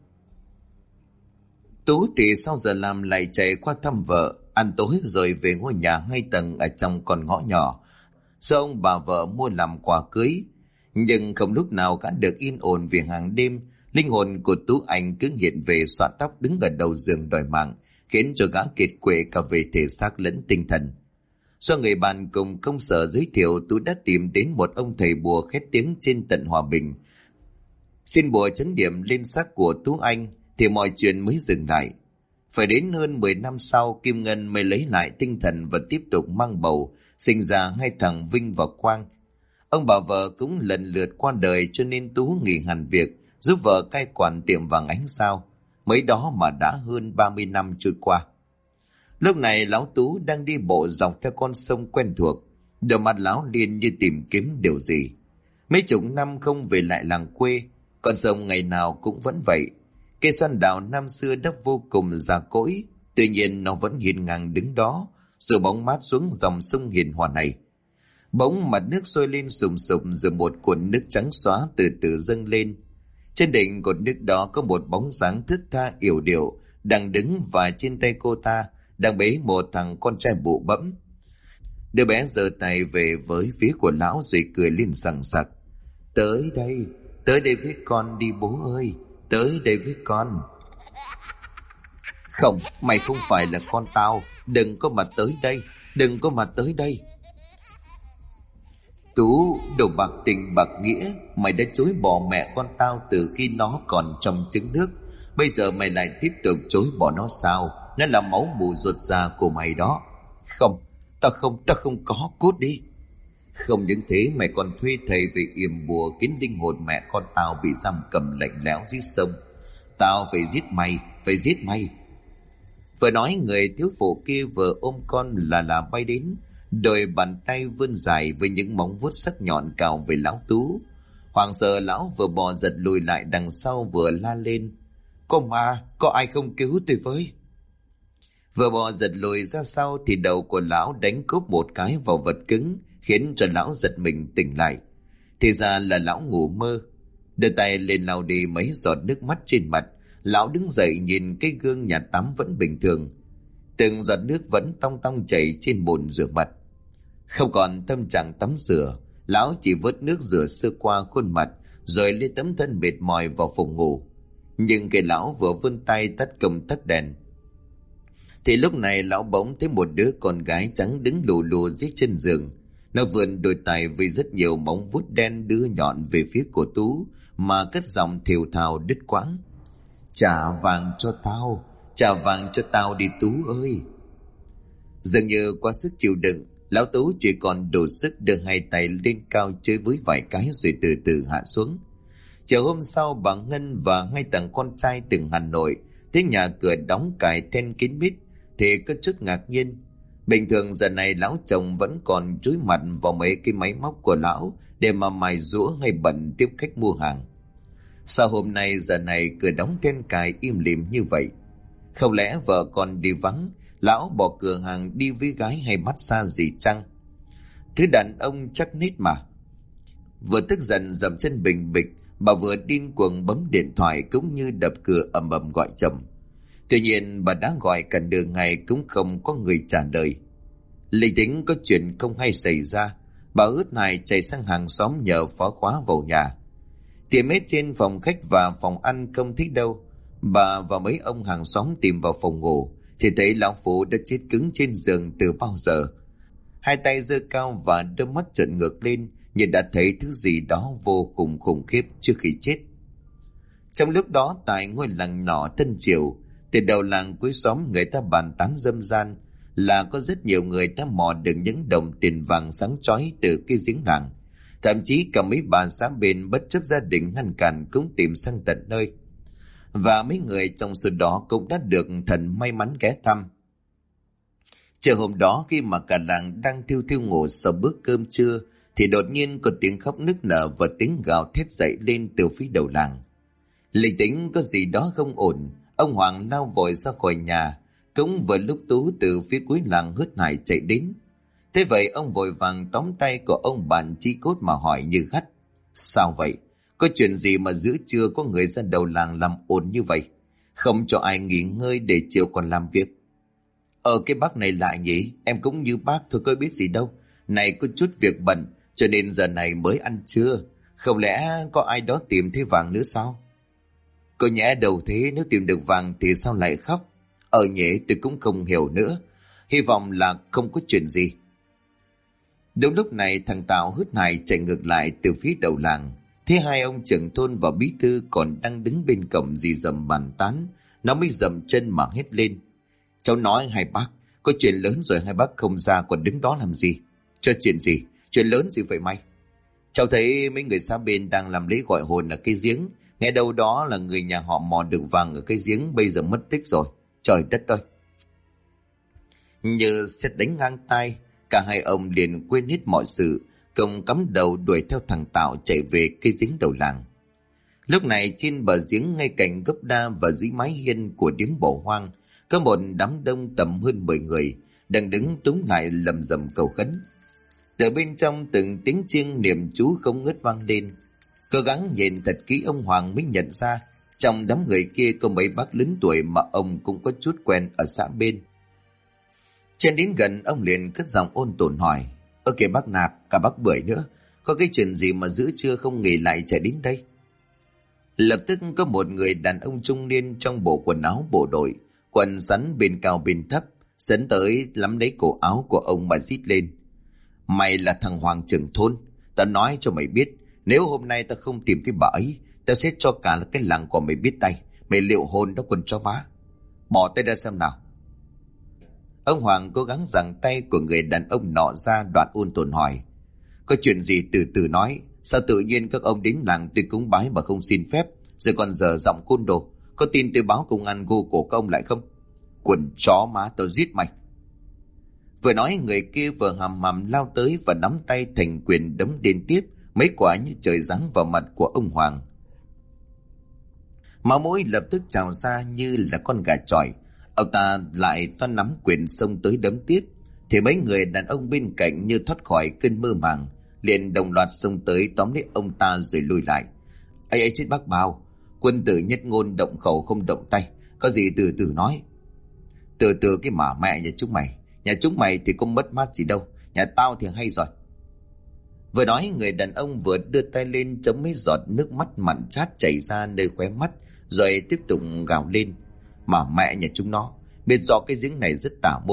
Tú thì sau giờ làm lại chạy qua thăm vợ, ăn tối rồi về ngôi nhà 2 tầng ở trong con ngõ nhỏ do ông bà vợ mua làm quà cưới. Nhưng không lúc nào gã được yên ổn, vì hàng đêm linh hồn của Tú Anh cứ hiện về xõa tóc đứng ở đầu giường đòi mạng, khiến cho gã kiệt quệ cả về thể xác lẫn tinh thần. Do người bạn cùng công sở giới thiệu, Tú đã tìm đến một ông thầy bùa khét tiếng trên tận Hòa Bình, xin bùa trấn điểm lên xác của Tú Anh, thì mọi chuyện mới dừng lại. Phải đến hơn 10 năm sau, Kim Ngân mới lấy lại tinh thần và tiếp tục mang bầu, sinh ra 2 thằng Vinh và Quang. Ông bà vợ cũng lần lượt qua đời, cho nên Tú nghỉ hẳn việc, giúp vợ cai quản tiệm vàng Ánh Sao. Mới đó mà đã hơn 30 năm trôi qua. Lúc này lão Tú đang đi bộ dọc theo con sông quen thuộc, đôi mắt lão liền như tìm kiếm điều gì. Mấy chục năm không về lại làng quê, con sông ngày nào cũng vẫn vậy. Cây xoan đào năm xưa đã vô cùng già cỗi, tuy nhiên nó vẫn hiên ngang đứng đó, rồi bóng mát xuống dòng sông hiền hòa này. Bỗng mặt nước sôi lên sùng sục, rồi một cuộn nước trắng xóa từ từ dâng lên. Trên đỉnh cột nước đó có một bóng dáng thướt tha yểu điệu đang đứng, và trên tay cô ta đang bế một thằng con trai bụ bẫm. Đứa bé giơ tay về với phía của lão rồi cười lên sằng sặc: tới đây với con đi bố ơi, tới đây với con. Không, mày không phải là con tao, đừng có mà tới đây. Tú, đồ bạc tình bạc nghĩa, mày đã chối bỏ mẹ con tao từ khi nó còn trong trứng nước. Bây giờ mày lại tiếp tục chối bỏ nó sao? Nó là máu mủ ruột già của mày đó. Không, tao không có, cút đi. Không những thế, mày còn thuê thầy về yểm bùa khiến linh hồn mẹ con tao bị giam cầm lạnh lẽo dưới sông. Tao phải giết mày. Vừa nói, người thiếu phụ kia vừa ôm con là bay đến, đôi bàn tay vươn dài với những móng vuốt sắc nhọn cào về lão Tú. Hoảng sợ, lão vừa bò giật lùi lại đằng sau vừa la lên: có ai không cứu tôi với? Vừa bò giật lùi ra sau thì đầu của lão đánh cốp một cái vào vật cứng, khiến cho lão giật mình tỉnh lại. Thì ra là lão ngủ mơ. Đưa tay lên lau đi mấy giọt nước mắt trên mặt, lão đứng dậy nhìn cái gương nhà tắm vẫn bình thường. Từng giọt nước vẫn tong tong chảy trên bồn rửa mặt. Không còn tâm trạng tắm rửa, lão chỉ vớt nước rửa sơ qua khuôn mặt, rồi lên tấm thân mệt mỏi vào phòng ngủ. Nhưng cái lão vừa vươn tay tắt công tắc đèn, thì lúc này lão bỗng thấy một đứa con gái trắng đứng lù lù dưới chân giường. Nó vươn đôi tay với rất nhiều móng vuốt đen đưa nhọn về phía của Tú mà cất giọng thều thào đứt quãng. Trả vàng cho tao, trả vàng cho tao đi Tú ơi. Dường như quá sức chịu đựng, lão Tú chỉ còn đủ sức đưa hai tay lên cao chơi với vài cái rồi từ từ hạ xuống. Chiều hôm sau, bà Ngân và hai thằng con trai từ Hà Nội thấy nhà cửa đóng cài then kín mít thì có chút ngạc nhiên. Bình thường giờ này lão chồng vẫn còn chúi mặt vào mấy cái máy móc của lão để mà mài giũa hay bận tiếp khách mua hàng. Sao hôm nay giờ này cửa đóng then cài im lìm như vậy? Không lẽ vợ con đi vắng, lão bỏ cửa hàng đi với gái hay massage gì chăng? Thứ đàn ông chắc nít mà. Vừa tức giận dậm chân bình bịch, bà vừa điên cuồng bấm điện thoại cũng như đập cửa ầm ầm gọi chồng. Tuy nhiên bà đã gọi cả đường ngày cũng không có người trả lời. Linh tính có chuyện không hay xảy ra, bà ướt này chạy sang hàng xóm nhờ phá khóa vào nhà. Tiệm hết trên phòng khách và phòng ăn không thích đâu. Bà và mấy ông hàng xóm tìm vào phòng ngủ thì thấy lão phụ đã chết cứng trên giường từ bao giờ. Hai tay giơ cao và đôi mắt trợn ngược lên như đã thấy thứ gì đó vô cùng khủng khiếp trước khi chết. Trong lúc đó, tại ngôi làng nhỏ Tân Triều, từ đầu làng cuối xóm người ta bàn tán râm ran là có rất nhiều người đã mò được những đồng tiền vàng sáng chói từ cái giếng làng. Thậm chí cả mấy bà xã bên bất chấp gia đình ngăn cản cũng tìm sang tận nơi. Và mấy người trong số đó cũng đã được thần may mắn ghé thăm. Chiều hôm đó, khi mà cả làng đang thiêu thiêu ngủ sau bữa cơm trưa thì đột nhiên có tiếng khóc nức nở và tiếng gào thét dậy lên từ phía đầu làng. Linh tính có gì đó không ổn, ông Hoàng lao vội ra khỏi nhà. Cũng vừa lúc Tú từ phía cuối làng hớt hải chạy đến. Thế vậy ông vội vàng tóm tay của ông bạn Chí Cốt mà hỏi như gắt: Sao vậy? Có chuyện gì mà giữa trưa có người ra đầu làng làm ồn như vậy? Không cho ai nghỉ ngơi để chiều còn làm việc. Cái bác này lạ nhỉ, em cũng như bác thôi có biết gì đâu. Này có chút việc bận cho nên giờ này mới ăn trưa. Không lẽ có ai đó tìm thấy vàng nữa sao? Cô nhẽ đầu thế, nếu tìm được vàng thì sao lại khóc? Nhỉ, tôi cũng không hiểu nữa. Hy vọng là không có chuyện gì. Đúng lúc này thằng Tào hớt hải chạy ngược lại từ phía đầu làng. Thế hai ông trưởng thôn và bí thư còn đang đứng bên cổng dì dầm bàn tán. Nó mới dầm chân mà hét lên: Cháu nói hai bác, có chuyện lớn rồi hai bác không ra còn đứng đó làm gì? Cho chuyện gì? Chuyện lớn gì vậy mày? Cháu thấy mấy người xã bên đang làm lễ gọi hồn ở cái giếng. Nghe đâu đó là người nhà họ mò được vàng ở cái giếng bây giờ mất tích rồi. Trời đất ơi! Như sét đánh ngang tai, cả hai ông liền quên hết mọi sự, cùng cắm đầu đuổi theo thằng Tạo chạy về cái giếng đầu làng. Lúc này trên bờ giếng ngay cạnh gốc đa và dưới mái hiên của điếm bỏ hoang, có một đám đông tầm hơn 10 người đang đứng túm lại lầm rầm cầu khấn. Từ bên trong từng tiếng chiêng niệm chú không ngớt vang lên. Cố gắng nhìn thật kỹ, ông Hoàng mới nhận ra trong đám người kia có mấy bác lớn tuổi mà ông cũng có chút quen ở xã bên. Trên đến gần, ông liền cất giọng ôn tồn hỏi: kìa bác Nạp, cả bác Bưởi nữa, có cái chuyện gì mà giữa trưa không nghỉ lại chạy đến đây? Lập tức có một người đàn ông trung niên trong bộ quần áo bộ đội, quần sắn bên cao bên thấp, sấn tới lắm lấy cổ áo của ông mà rít lên: Mày là thằng Hoàng trưởng thôn, tao nói cho mày biết, nếu hôm nay tao không tìm thấy bà ấy, tao sẽ cho cả cái làng của mày biết tay. Mày liệu hồn đó còn cho má. Bỏ tay ra xem nào. Ông Hoàng cố gắng giằng tay của người đàn ông nọ ra, đoạn ôn tồn hỏi: Có chuyện gì từ từ nói, sao tự nhiên các ông đến làng tôi cúng bái mà không xin phép, rồi còn dở giọng côn đồ. Có tin tôi báo công an gô cổ các ông lại không? Quần chó má, tao giết mày. Vừa nói, người kia vừa hầm hầm lao tới và nắm tay thành quyền đấm liên tiếp mấy quả như trời giáng vào mặt của ông Hoàng. Máu mũi lập tức trào ra như là con gà chọi. Ông ta lại toan nắm quyền xông tới đấm tiếp, thì mấy người đàn ông bên cạnh như thoát khỏi cơn mơ màng, liền đồng loạt xông tới tóm lấy ông ta rồi lùi lại. Ấy chết bác Bao, quân tử nhất ngôn động khẩu không động tay, có gì từ từ nói. Từ từ cái mà mẹ nhà chúng mày thì không mất mát gì đâu, nhà tao thì hay rồi. Vừa nói, người đàn ông vừa đưa tay lên chống mấy giọt nước mắt mặn chát chảy ra nơi khóe mắt, rồi tiếp tục gào lên: Mà mẹ nhà chúng nó, biết rõ cái giếng này rất tà môn,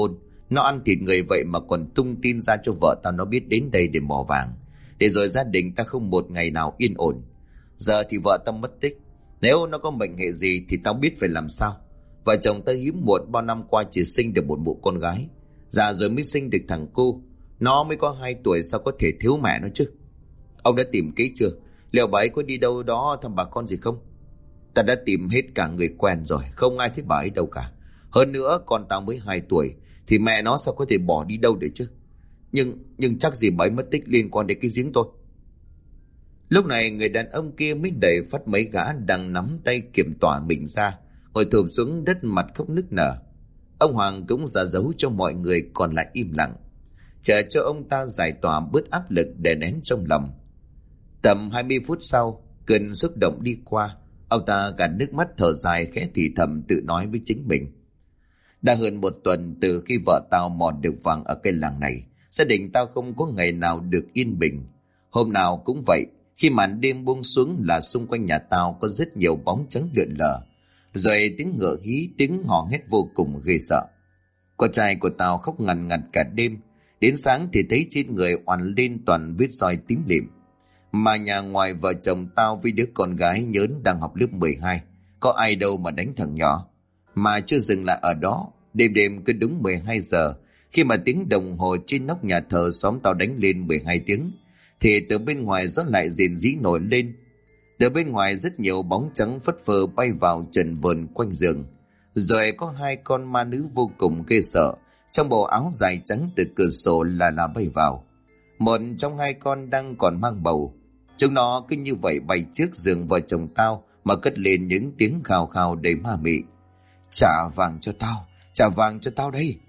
Nó ăn thịt người vậy mà còn tung tin ra cho vợ tao nó biết đến đây để mò vàng. Để rồi gia đình ta không một ngày nào yên ổn. Giờ thì vợ tao mất tích. Nếu nó có mệnh hệ gì thì tao biết phải làm sao. Vợ chồng tao hiếm muộn bao năm qua chỉ sinh được một mụ con gái. Già rồi mới sinh được thằng cu. Nó mới có 2 tuổi sao có thể thiếu mẹ nó chứ. Ông đã tìm kỹ chưa? Liệu bà ấy có đi đâu đó thăm bà con gì không? Ta đã tìm hết cả người quen rồi. Không ai thấy bà ấy đâu cả. Hơn nữa con tao mới 2 tuổi thì mẹ nó sao có thể bỏ đi đâu được chứ. Nhưng chắc gì bà ấy mất tích liên quan đến cái giếng tôi. Lúc này người đàn ông kia mới đẩy phát mấy gã đang nắm tay kiểm tỏa mình ra, ngồi thụp xuống đất mặt khóc nức nở. Ông Hoàng cũng ra dấu cho mọi người còn lại im lặng, chờ cho ông ta giải tỏa bớt áp lực đè nén trong lòng. Tầm 20 phút sau, cơn xúc động đi qua, ông ta gạt nước mắt thở dài khẽ thì thầm tự nói với chính mình. Đã hơn 1 tuần từ khi vợ tao mò được vàng ở cái làng này, gia đình tao không có ngày nào được yên bình. Hôm nào cũng vậy, khi màn đêm buông xuống là xung quanh nhà tao có rất nhiều bóng trắng lượn lờ, rồi tiếng ngựa hí, tiếng hò hét vô cùng ghê sợ. Con trai của tao khóc ngằn ngặt cả đêm, đến sáng thì thấy trên người oằn lên toàn vết roi tím lịm. Mà nhà ngoài vợ chồng tao với đứa con gái nhớn đang học lớp 12, có ai đâu mà đánh thằng nhỏ. Mà chưa dừng lại ở đó, đêm đêm cứ đúng 12 giờ, khi mà tiếng đồng hồ trên nóc nhà thờ xóm tao đánh lên 12 tiếng, thì từ bên ngoài gió lại rền rĩ nổi lên. Từ bên ngoài rất nhiều bóng trắng phất phơ bay vào trần vờn quanh giường. Rồi có 2 con ma nữ vô cùng ghê sợ, trong bộ áo dài trắng từ cửa sổ là bay vào. Một trong 2 con đang còn mang bầu. Chúng nó cứ như vậy bay trước giường vợ chồng tao mà cất lên những tiếng khào khào đầy ma mị. Trả vàng cho tao, trả vàng cho tao đây.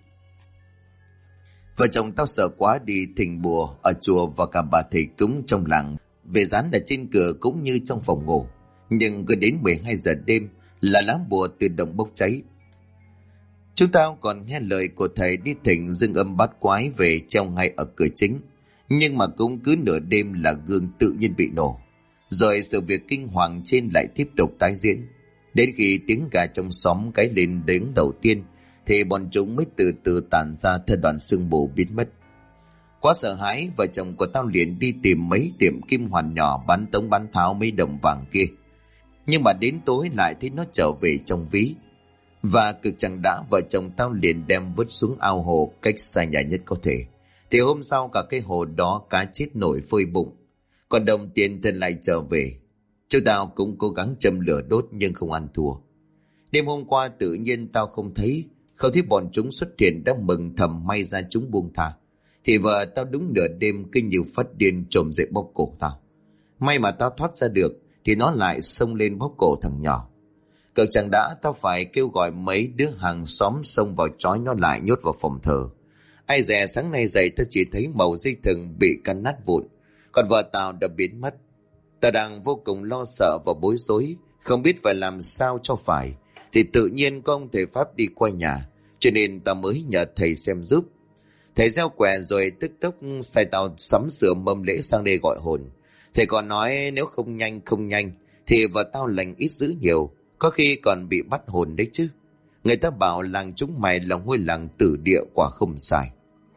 Vợ chồng tao sợ quá đi thỉnh bùa ở chùa và cả bà thầy cúng trong làng về dán ở trên cửa cũng như trong phòng ngủ. Nhưng cứ đến 12 giờ đêm là lá bùa tự động bốc cháy. Chúng tao còn nghe lời của thầy đi thỉnh dương âm bát quái về treo ngay ở cửa chính. Nhưng mà cũng cứ nửa đêm là gương tự nhiên bị nổ. Rồi sự việc kinh hoàng trên lại tiếp tục tái diễn. Đến khi tiếng gà trong xóm cái lên đến đầu tiên thì bọn chúng mới từ từ tản ra theo đoạn sương mù biến mất. Quá sợ hãi, vợ chồng của tao liền đi tìm mấy tiệm kim hoàn nhỏ bán tống bán tháo mấy đồng vàng kia. Nhưng mà đến tối lại thấy nó trở về trong ví. Và cực chẳng đã, vợ chồng tao liền đem vứt xuống ao hồ cách xa nhà nhất có thể. Thì hôm sau cả cái hồ đó cá chết nổi phơi bụng, còn đồng tiền thì lại trở về. Chúng tao cũng cố gắng châm lửa đốt nhưng không ăn thua. Đêm hôm qua tự nhiên tao không thấy bọn chúng xuất hiện, đã mừng thầm may ra chúng buông tha. Thì vợ tao đúng nửa đêm cứ như phát điên trồm dậy bóp cổ tao. May mà tao thoát ra được thì nó lại xông lên bóp cổ thằng nhỏ. Cực chẳng đã, tao phải kêu gọi mấy đứa hàng xóm xông vào trói nó lại nhốt vào phòng thờ. Ai dè sáng nay dậy tao chỉ thấy mẩu dây thừng bị cắn nát vụn, còn vợ tao đã biến mất. Tao đang vô cùng lo sợ và bối rối, không biết phải làm sao cho phải, thì tự nhiên có ông thầy Pháp đi qua nhà, cho nên tao mới nhờ thầy xem giúp. Thầy gieo quẻ rồi tức tốc sai tao sắm sửa mâm lễ sang đây gọi hồn. Thầy còn nói nếu không nhanh thì vợ tao lành ít dữ nhiều, có khi còn bị bắt hồn đấy chứ. Người ta bảo làng chúng mày là ngôi làng tử địa, quả không sai.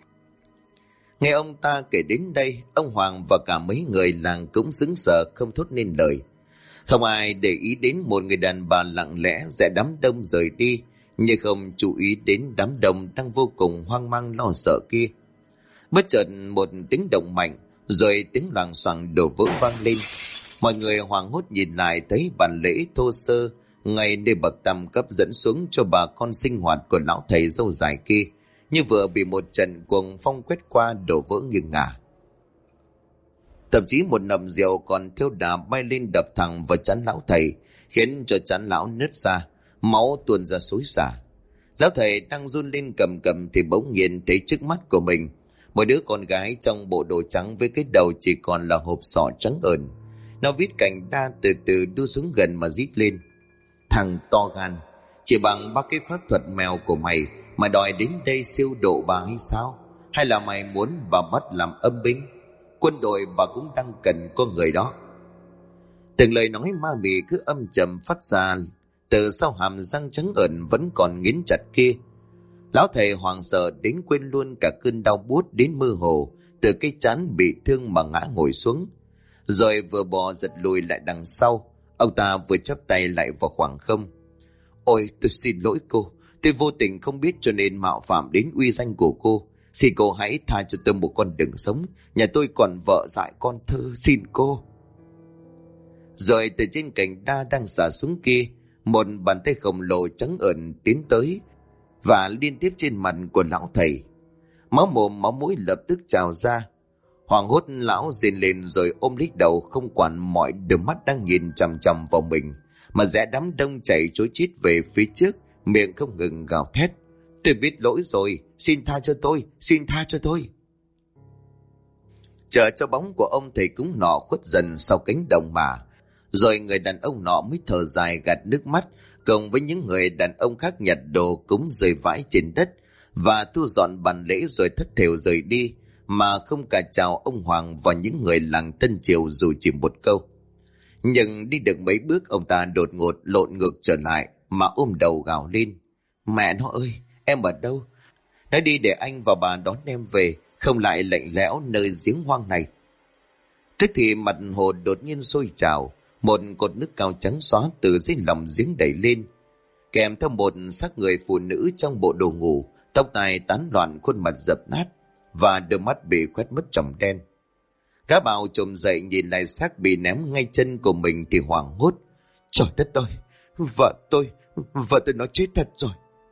Nghe ông ta kể đến đây, ông Hoàng và cả mấy người làng cũng sững sờ không thốt nên lời. Không ai để ý đến một người đàn bà lặng lẽ rẽ đám đông rời đi, nhưng không chú ý đến đám đông đang vô cùng hoang mang lo sợ kia. Bất chợt một tiếng động mạnh, rồi tiếng loảng xoảng đổ vỡ vang lên. Mọi người hoảng hốt nhìn lại thấy bàn lễ thô sơ ngay nơi bậc tam cấp dẫn xuống cho bà con sinh hoạt của lão thầy râu dài kia, như vừa bị một trận cuồng phong quét qua đổ vỡ nghiêng ngả. Thậm chí một nầm rượu còn theo đà bay lên đập thẳng vào trán lão thầy, khiến cho trán lão nứt ra, máu tuôn ra xối xả. Lão thầy đang run lên cầm cầm thì bỗng nhiên thấy trước mắt của mình một đứa con gái trong bộ đồ trắng với cái đầu chỉ còn là hộp sọ trắng ợn. Nó vít cành đa từ từ đu xuống gần mà rít lên: "Thằng to gan, chỉ bằng 3 cái pháp thuật mèo của mày mà đòi đến đây siêu độ bà hay sao? Hay là mày muốn bà bắt làm âm binh? Quân đội bà cũng đang cần con người đó." Từng lời nói ma mị cứ âm trầm phát ra từ sau hàm răng trắng ợn vẫn còn nghiến chặt kia. Lão thầy hoàng sợ đến quên luôn cả cơn đau buốt đến mơ hồ từ cái trán bị thương mà ngã ngồi xuống. Rồi vừa bò giật lùi lại đằng sau, ông ta vừa chắp tay lại vào khoảng không. Ôi, tôi xin lỗi cô, tôi vô tình không biết cho nên mạo phạm đến uy danh của cô. Xin cô hãy tha cho tôi một con đường sống, nhà tôi còn vợ dại con thơ, xin cô. Rồi từ trên cành đa đang xả xuống kia, một bàn tay khổng lồ trắng ẩn tiến tới và liên tiếp trên mặt của lão thầy. Máu mồm máu mũi lập tức trào ra. Hoảng hốt lão rên lên rồi ôm lấy đầu, không quản mọi đôi mắt đang nhìn chằm chằm vào mình, mà rẽ đám đông chạy trối chít về phía trước, miệng không ngừng gào thét. Tôi biết lỗi rồi, xin tha cho tôi, xin tha cho tôi. Chờ cho bóng của ông thầy cúng nọ khuất dần sau cánh đồng mà, rồi người đàn ông nọ mới thở dài gạt nước mắt, cùng với những người đàn ông khác nhặt đồ cúng rơi vãi trên đất và thu dọn bàn lễ rồi thất thểu rời đi, mà không cả chào ông Hoàng và những người làng Tân Triều dù chỉ một câu. Nhưng đi được mấy bước, ông ta đột ngột lộn ngược trở lại mà ôm đầu gào lên. Mẹ nó ơi, em ở đâu? Nói đi để anh và bà đón em về, không lại lạnh lẽo nơi giếng hoang này. Tức thì mặt hồ đột nhiên sôi trào, một cột nước cao trắng xóa từ dưới lòng giếng đẩy lên, kèm theo một xác người phụ nữ trong bộ đồ ngủ, tóc tai tán loạn, khuôn mặt dập nát và đôi mắt bị khoét mất tròng đen. Cá bào trồm dậy nhìn lại xác bị ném ngay chân của mình thì hoảng hốt. Trời đất ơi, vợ tôi nó chết thật rồi.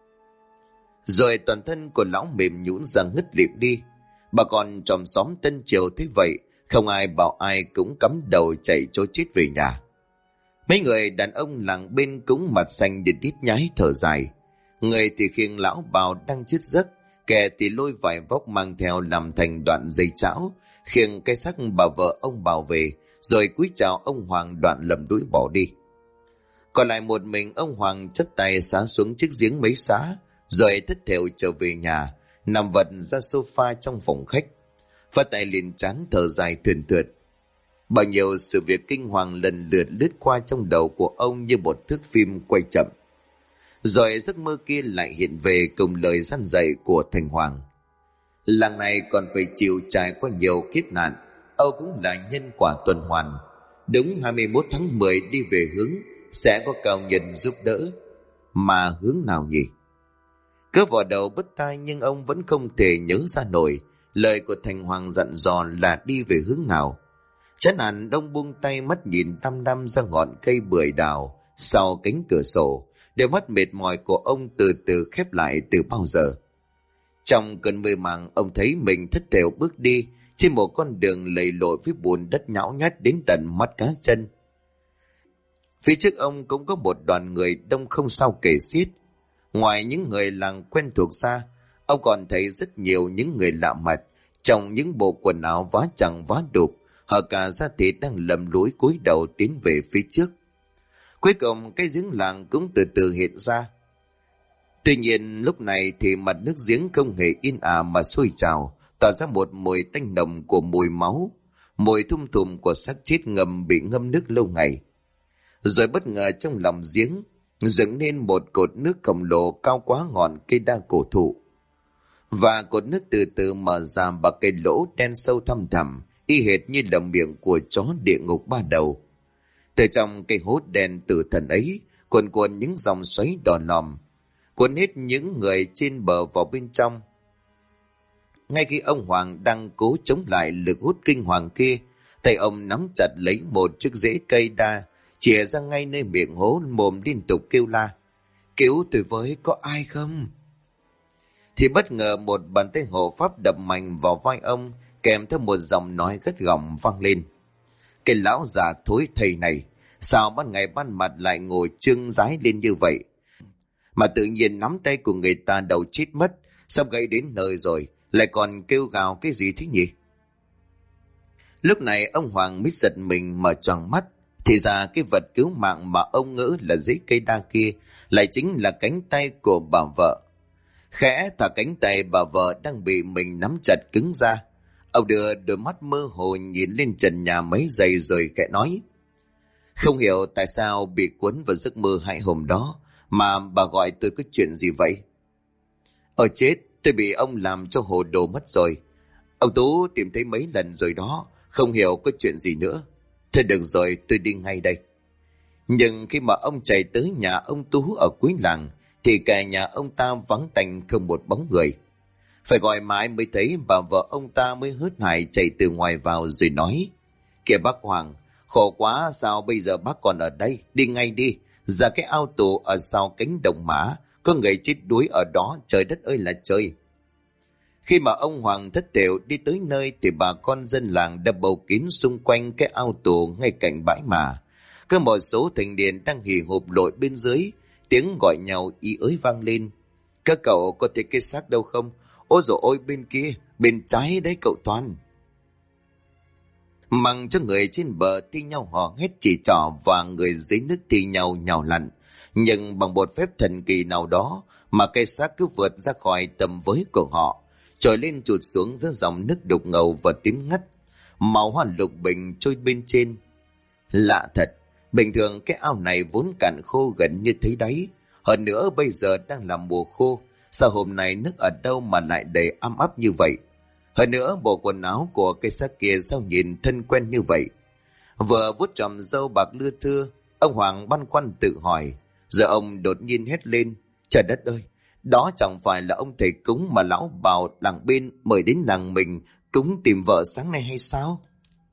Rồi toàn thân của lão mềm nhũn ra ngất lịm đi. Bà con trong xóm Tân Triều thấy vậy, không ai bảo ai cũng cắm đầu chạy trối chết về nhà. Mấy người đàn ông làng bên cũng mặt xanh đít đít nhái thở dài. Người thì khiêng lão bào đang chết giấc, kẻ thì lôi vải vóc mang theo làm thành đoạn dây chảo, khiêng cái xác bà vợ ông bào về, rồi cúi chào ông Hoàng đoạn lầm đuổi bỏ đi. Còn lại một mình ông Hoàng chắp tay xá xuống chiếc giếng mấy xá, rồi thất thểu trở về nhà, nằm vật ra sofa trong phòng khách, phát tay liền trán thở dài thườn thượt. Bao nhiêu sự việc kinh hoàng lần lượt lướt qua trong đầu của ông như một thước phim quay chậm. Rồi giấc mơ kia lại hiện về cùng lời răn dạy của Thành Hoàng. Làng này còn phải chịu trải qua nhiều kiếp nạn, Âu cũng là nhân quả tuần hoàn. Đúng 21 tháng 10 đi về hướng sẽ có cao nhân giúp đỡ. Mà hướng nào nhỉ? Cứ vào đầu bất tai nhưng ông vẫn không thể nhớ ra nổi lời của Thành Hoàng dặn dò là đi về hướng nào. Chán hẳn đông buông tay mắt nhìn đăm đăm ra ngọn cây bưởi đào sau cánh cửa sổ. Đôi mắt mệt mỏi của ông từ từ khép lại từ bao giờ. Trong cơn mơ màng, ông thấy mình thất thểu bước đi trên một con đường lầy lội với bùn đất nhão nhát đến tận mắt cá chân. Phía trước ông cũng có một đoàn người đông không sao kể xiết. Ngoài những người làng quen thuộc ra, ông còn thấy rất nhiều những người lạ mặt trong những bộ quần áo vá chằng vá đục, họ cả da thịt đang lầm lũi cúi đầu tiến về phía trước. Cuối cùng cái giếng làng cũng từ từ hiện ra. Tuy nhiên lúc này thì mặt nước giếng không hề yên ả mà sôi trào, tỏa ra một mùi tanh nồng của mùi máu, mùi thum thùm của xác chết ngầm bị ngâm nước lâu ngày. Rồi bất ngờ trong lòng giếng dựng nên một cột nước khổng lồ cao quá ngọn cây đa cổ thụ, và cột nước từ từ mở ra bằng cái lỗ đen sâu thăm thẳm, y hệt như là miệng của chó địa ngục ba đầu. Từ trong cây hố đen tử thần ấy cuồn cuộn những dòng xoáy đỏ lòm, cuốn hết những người trên bờ vào bên trong. Ngay khi ông Hoàng đang cố chống lại lực hút kinh hoàng kia, tay ông nắm chặt lấy một chiếc rễ cây đa, chìa ra ngay nơi miệng hố, mồm liên tục kêu la: "Cứu tôi với, có ai không?" Thì bất ngờ một bàn tay hộ pháp đập mạnh vào vai ông, kèm theo một giọng nói gắt gỏng vang lên: "Cái lão già thối thầy này, sao ban ngày ban mặt lại ngồi trưng rái lên như vậy? Mà tự nhiên nắm tay của người ta đầu chết mất, sắp gãy đến nơi rồi, lại còn kêu gào cái gì thế nhỉ?" Lúc này ông Hoàng mới giật mình mở choàng mắt, thì ra cái vật cứu mạng mà ông ngỡ là rễ cây đa kia lại chính là cánh tay của bà vợ. Khẽ thả cánh tay bà vợ đang bị mình nắm chặt cứng ra, ông đưa đôi mắt mơ hồ nhìn lên trần nhà mấy giây rồi khẽ nói: "Không hiểu tại sao bị cuốn vào giấc mơ hãi hùng đó mà bà gọi tôi có chuyện gì vậy?" Ở chết, tôi bị ông làm cho hồ đồ mất rồi. Ông Tú tìm thấy mấy lần rồi đó, không hiểu có chuyện gì nữa. Thôi được rồi, tôi đi ngay đây. Nhưng khi mà ông chạy tới nhà ông Tú ở cuối làng, thì cả nhà ông ta vắng tanh không một bóng người. Phải gọi mãi mới thấy bà vợ ông ta mới hớt hải chạy từ ngoài vào rồi nói: Kìa bác Hoàng, khổ quá, sao bây giờ bác còn ở đây? Đi ngay đi, ra cái ao tù ở sau cánh đồng mã, có người chết đuối ở đó, trời đất ơi là trời. Khi mà ông Hoàng thất thểu đi tới nơi thì bà con dân làng đã bầu kín xung quanh cái ao tù ngay cạnh bãi mả. Có một số thành niên đang hì hục lội bên dưới, tiếng gọi nhau ý ới vang lên. Các cậu có thấy cái xác đâu không? Ôi dồi ôi, bên kia, bên trái đấy cậu Toàn. Mặc cho người trên bờ thi nhau hò hét chỉ trỏ và người dưới nước thi nhau nhào lặn. Nhưng bằng một phép thần kỳ nào đó mà cái xác cứ vượt ra khỏi tầm với của họ, trồi lên trụt xuống giữa dòng nước đục ngầu và tím ngắt, màu hoa lục bình trôi bên trên. Lạ thật, bình thường cái ao này vốn cạn khô gần như thấy đáy. Hơn nữa bây giờ đang là mùa khô, sao hôm nay nước ở đâu mà lại đầy ấm áp như vậy? Hơn nữa bộ quần áo của cây xác kia sao nhìn thân quen như vậy? Vừa vuốt chòm râu bạc lưa thưa, ông Hoàng băn khoăn tự hỏi. Giờ ông đột nhiên hét lên: Trời đất ơi, đó chẳng phải là ông thầy cúng mà lão bảo làng bên mời đến làng mình cúng tìm vợ sáng nay hay sao?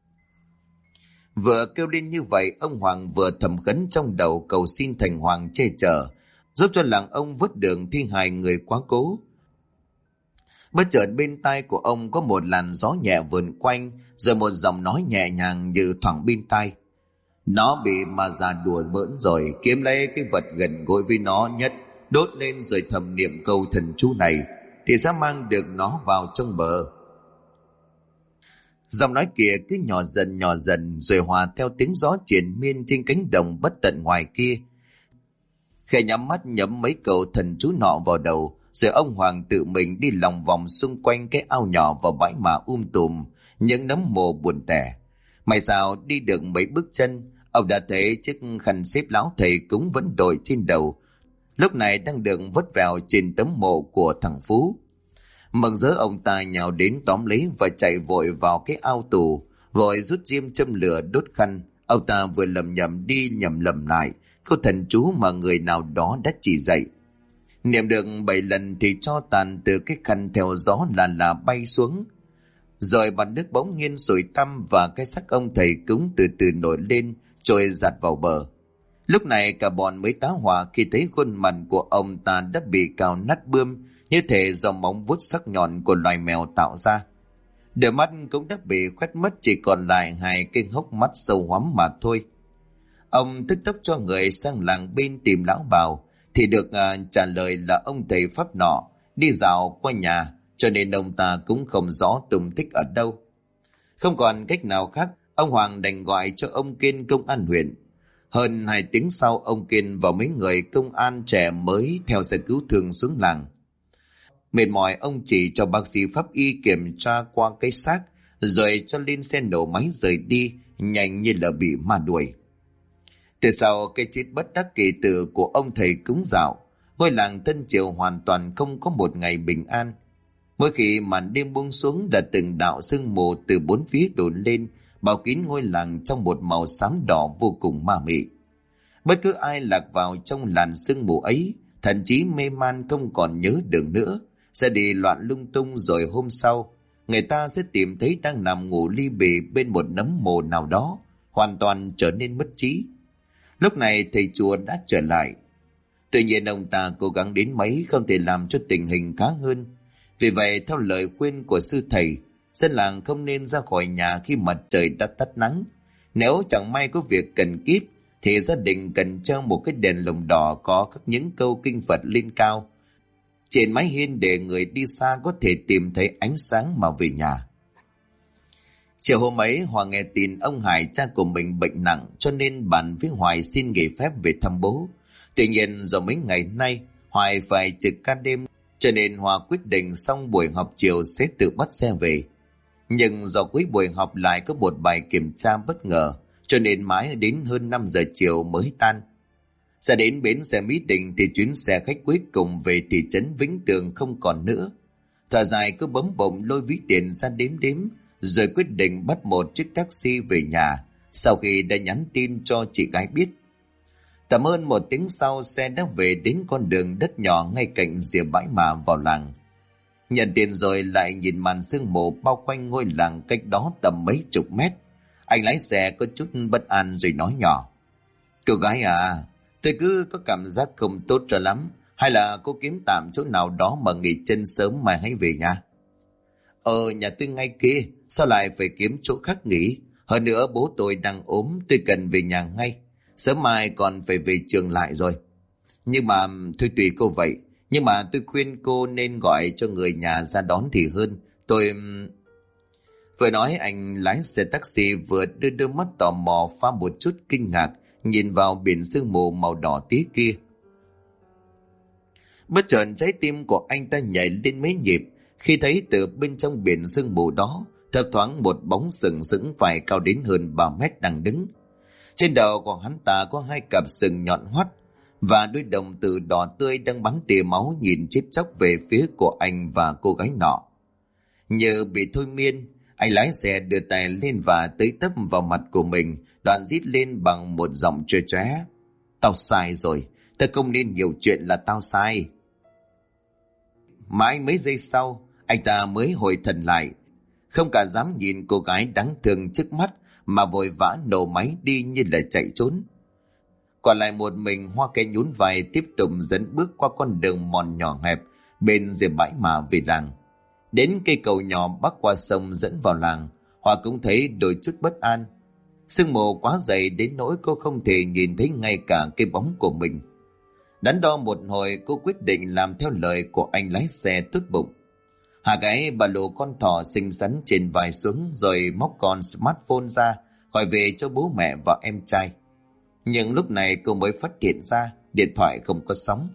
Vừa kêu lên như vậy, ông Hoàng vừa thầm khấn trong đầu cầu xin thành hoàng che chở, giúp cho làng ông vớt đường thi hài người quá cố. Bất chợt bên tai của ông có một làn gió nhẹ vườn quanh, rồi một giọng nói nhẹ nhàng như thoảng bên tai: Nó bị ma già đùa bỡn rồi, kiếm lấy cái vật gần gũi với nó nhất, đốt lên rồi thầm niệm câu thần chú này, thì sẽ mang được nó vào trong bờ. Giọng nói kia cứ nhỏ dần rồi hòa theo tiếng gió triền miên trên cánh đồng bất tận ngoài kia. Khẽ nhắm mắt nhẩm mấy câu thần chú nọ vào đầu, rồi ông Hoàng tự mình đi lòng vòng xung quanh cái ao nhỏ và bãi mả tùm những nấm mồ buồn tẻ. May sao đi được mấy bước chân, ông đã thấy chiếc khăn xếp lão thầy cúng vẫn đội trên đầu, lúc này đang được vất vẹo trên tấm mộ của thằng Phú. Mừng rỡ ông ta nhào đến tóm lấy và chạy vội vào cái ao tù, vội rút diêm châm lửa đốt khăn. Ông ta vừa lầm nhầm đi nhầm lầm lại câu thần chú mà người nào đó đã chỉ dạy. Niệm được 7 lần thì tro tàn từ cái khăn theo gió là bay xuống, rồi mặt nước bỗng nhiên sủi tăm và cái xác ông thầy cúng từ từ nổi lên trôi giạt vào bờ. Lúc này cả bọn mới tá hỏa khi thấy khuôn mặt của ông ta đã bị cào nát bươm, như thể do móng vuốt sắc nhọn của loài mèo tạo ra. Đôi mắt cũng đã bị khoét mất, chỉ còn lại 2 cái hốc mắt sâu hoắm mà thôi. Ông tức tốc cho người sang làng bên tìm lão Bào, thì được trả lời là ông thầy pháp nọ đi dạo qua nhà, cho nên ông ta cũng không rõ tung tích ở đâu. Không còn cách nào khác, ông Hoàng đành gọi cho ông Kiên công an huyện. Hơn 2 tiếng sau, ông Kiên và mấy người công an trẻ mới theo xe cứu thương xuống làng. Mệt mỏi, ông chỉ cho bác sĩ pháp y kiểm tra qua cái xác, rồi cho lên xe nổ máy rời đi, nhanh như là bị ma đuổi. Từ sau cái chết bất đắc kỳ tử của ông thầy cúng dạo, ngôi làng Tân Triều hoàn toàn không có một ngày bình an. Mỗi khi màn đêm buông xuống là từng đạo sương mù từ 4 phía đổ lên, bao kín ngôi làng trong một màu xám đỏ vô cùng ma mị. Bất cứ ai lạc vào trong làn sương mù ấy, thậm chí mê man không còn nhớ đường nữa, sẽ đi loạn lung tung, rồi hôm sau người ta sẽ tìm thấy đang nằm ngủ li bì bên một nấm mồ nào đó, hoàn toàn trở nên mất trí. Lúc này thầy chùa đã trở lại. Tuy nhiên ông ta cố gắng đến mấy không thể làm cho tình hình khá hơn. Vì vậy theo lời khuyên của sư thầy, dân làng không nên ra khỏi nhà khi mặt trời đã tắt nắng. Nếu chẳng may có việc cần kíp thì gia đình cần treo một cái đèn lồng đỏ có khắc những câu kinh Phật lên cao trên mái hiên, để người đi xa có thể tìm thấy ánh sáng mà về nhà. Chiều hôm ấy, Hoàng nghe tin ông Hải cha của mình bệnh nặng, cho nên bàn với Hoài xin nghỉ phép về thăm bố. Tuy nhiên do mấy ngày nay Hoài phải trực ca đêm, cho nên Hòa quyết định xong buổi họp chiều sẽ tự bắt xe về. Nhưng do cuối buổi họp lại có một bài kiểm tra bất ngờ, cho nên mãi đến hơn 5 giờ chiều mới tan. Ra đến bến xe Mỹ Đình thì chuyến xe khách cuối cùng về thị trấn Vĩnh Tường không còn nữa. Thở dài cứ bấm bụng lôi ví tiền ra đếm, rồi quyết định bắt một chiếc taxi về nhà, sau khi đã nhắn tin cho chị gái biết. Tầm hơn một tiếng sau, xe đã về đến con đường đất nhỏ ngay cạnh rìa bãi mả vào làng. Nhận tiền rồi lại nhìn màn sương mù bao quanh ngôi làng cách đó tầm mấy chục mét. Anh lái xe có chút bất an rồi nói nhỏ: "Cô gái à, tôi cứ có cảm giác không tốt cho lắm. Hay là cô kiếm tạm chỗ nào đó mà nghỉ chân sớm mai hãy về nhà?" Nhà tôi ngay kia, sao lại phải kiếm chỗ khác nghỉ? Hơn nữa bố tôi đang ốm, tôi cần về nhà ngay. Sớm mai còn phải về trường lại rồi. Nhưng mà, thôi tùy cô vậy. Nhưng mà tôi khuyên cô nên gọi cho người nhà ra đón thì hơn. Tôi... Vừa nói anh lái xe taxi vừa đưa đôi mắt tò mò pha một chút kinh ngạc nhìn vào biển sương mù màu đỏ tí kia. Bất chợt trái tim của anh ta nhảy lên mấy nhịp khi thấy từ bên trong biển sương mù đó thấp thoáng một bóng sừng sững phải cao đến hơn 3 mét đang đứng. Trên đầu của hắn ta có 2 cặp sừng nhọn hoắt và đôi đồng tử đỏ tươi đang bắn tia máu nhìn chết chóc về phía của anh và cô gái nọ. Như bị thôi miên, anh lái xe đưa tay lên và tới tấp vào mặt của mình, đoạn rít lên bằng một giọng chua chóe: "Tao sai rồi, tao không nên nhiều chuyện, là tao sai." Mãi mấy giây sau, anh ta mới hồi thần lại, không cả dám nhìn cô gái đáng thương trước mắt mà vội vã nổ máy đi như là chạy trốn. Còn lại một mình Hoa Cái nhún vai tiếp tục dẫn bước qua con đường mòn nhỏ hẹp bên rìa bãi mả về làng. Đến cây cầu nhỏ bắc qua sông dẫn vào làng, Hoa cũng thấy đôi chút bất an. Sương mù quá dày đến nỗi cô không thể nhìn thấy ngay cả cái bóng của mình. Đắn đo một hồi, cô quyết định làm theo lời của anh lái xe tốt bụng. Hạ cái ba lô con thỏ xinh xắn trên vai xuống rồi móc con smartphone ra gọi về cho bố mẹ và em trai. Nhưng lúc này cô mới phát hiện ra điện thoại không có sóng.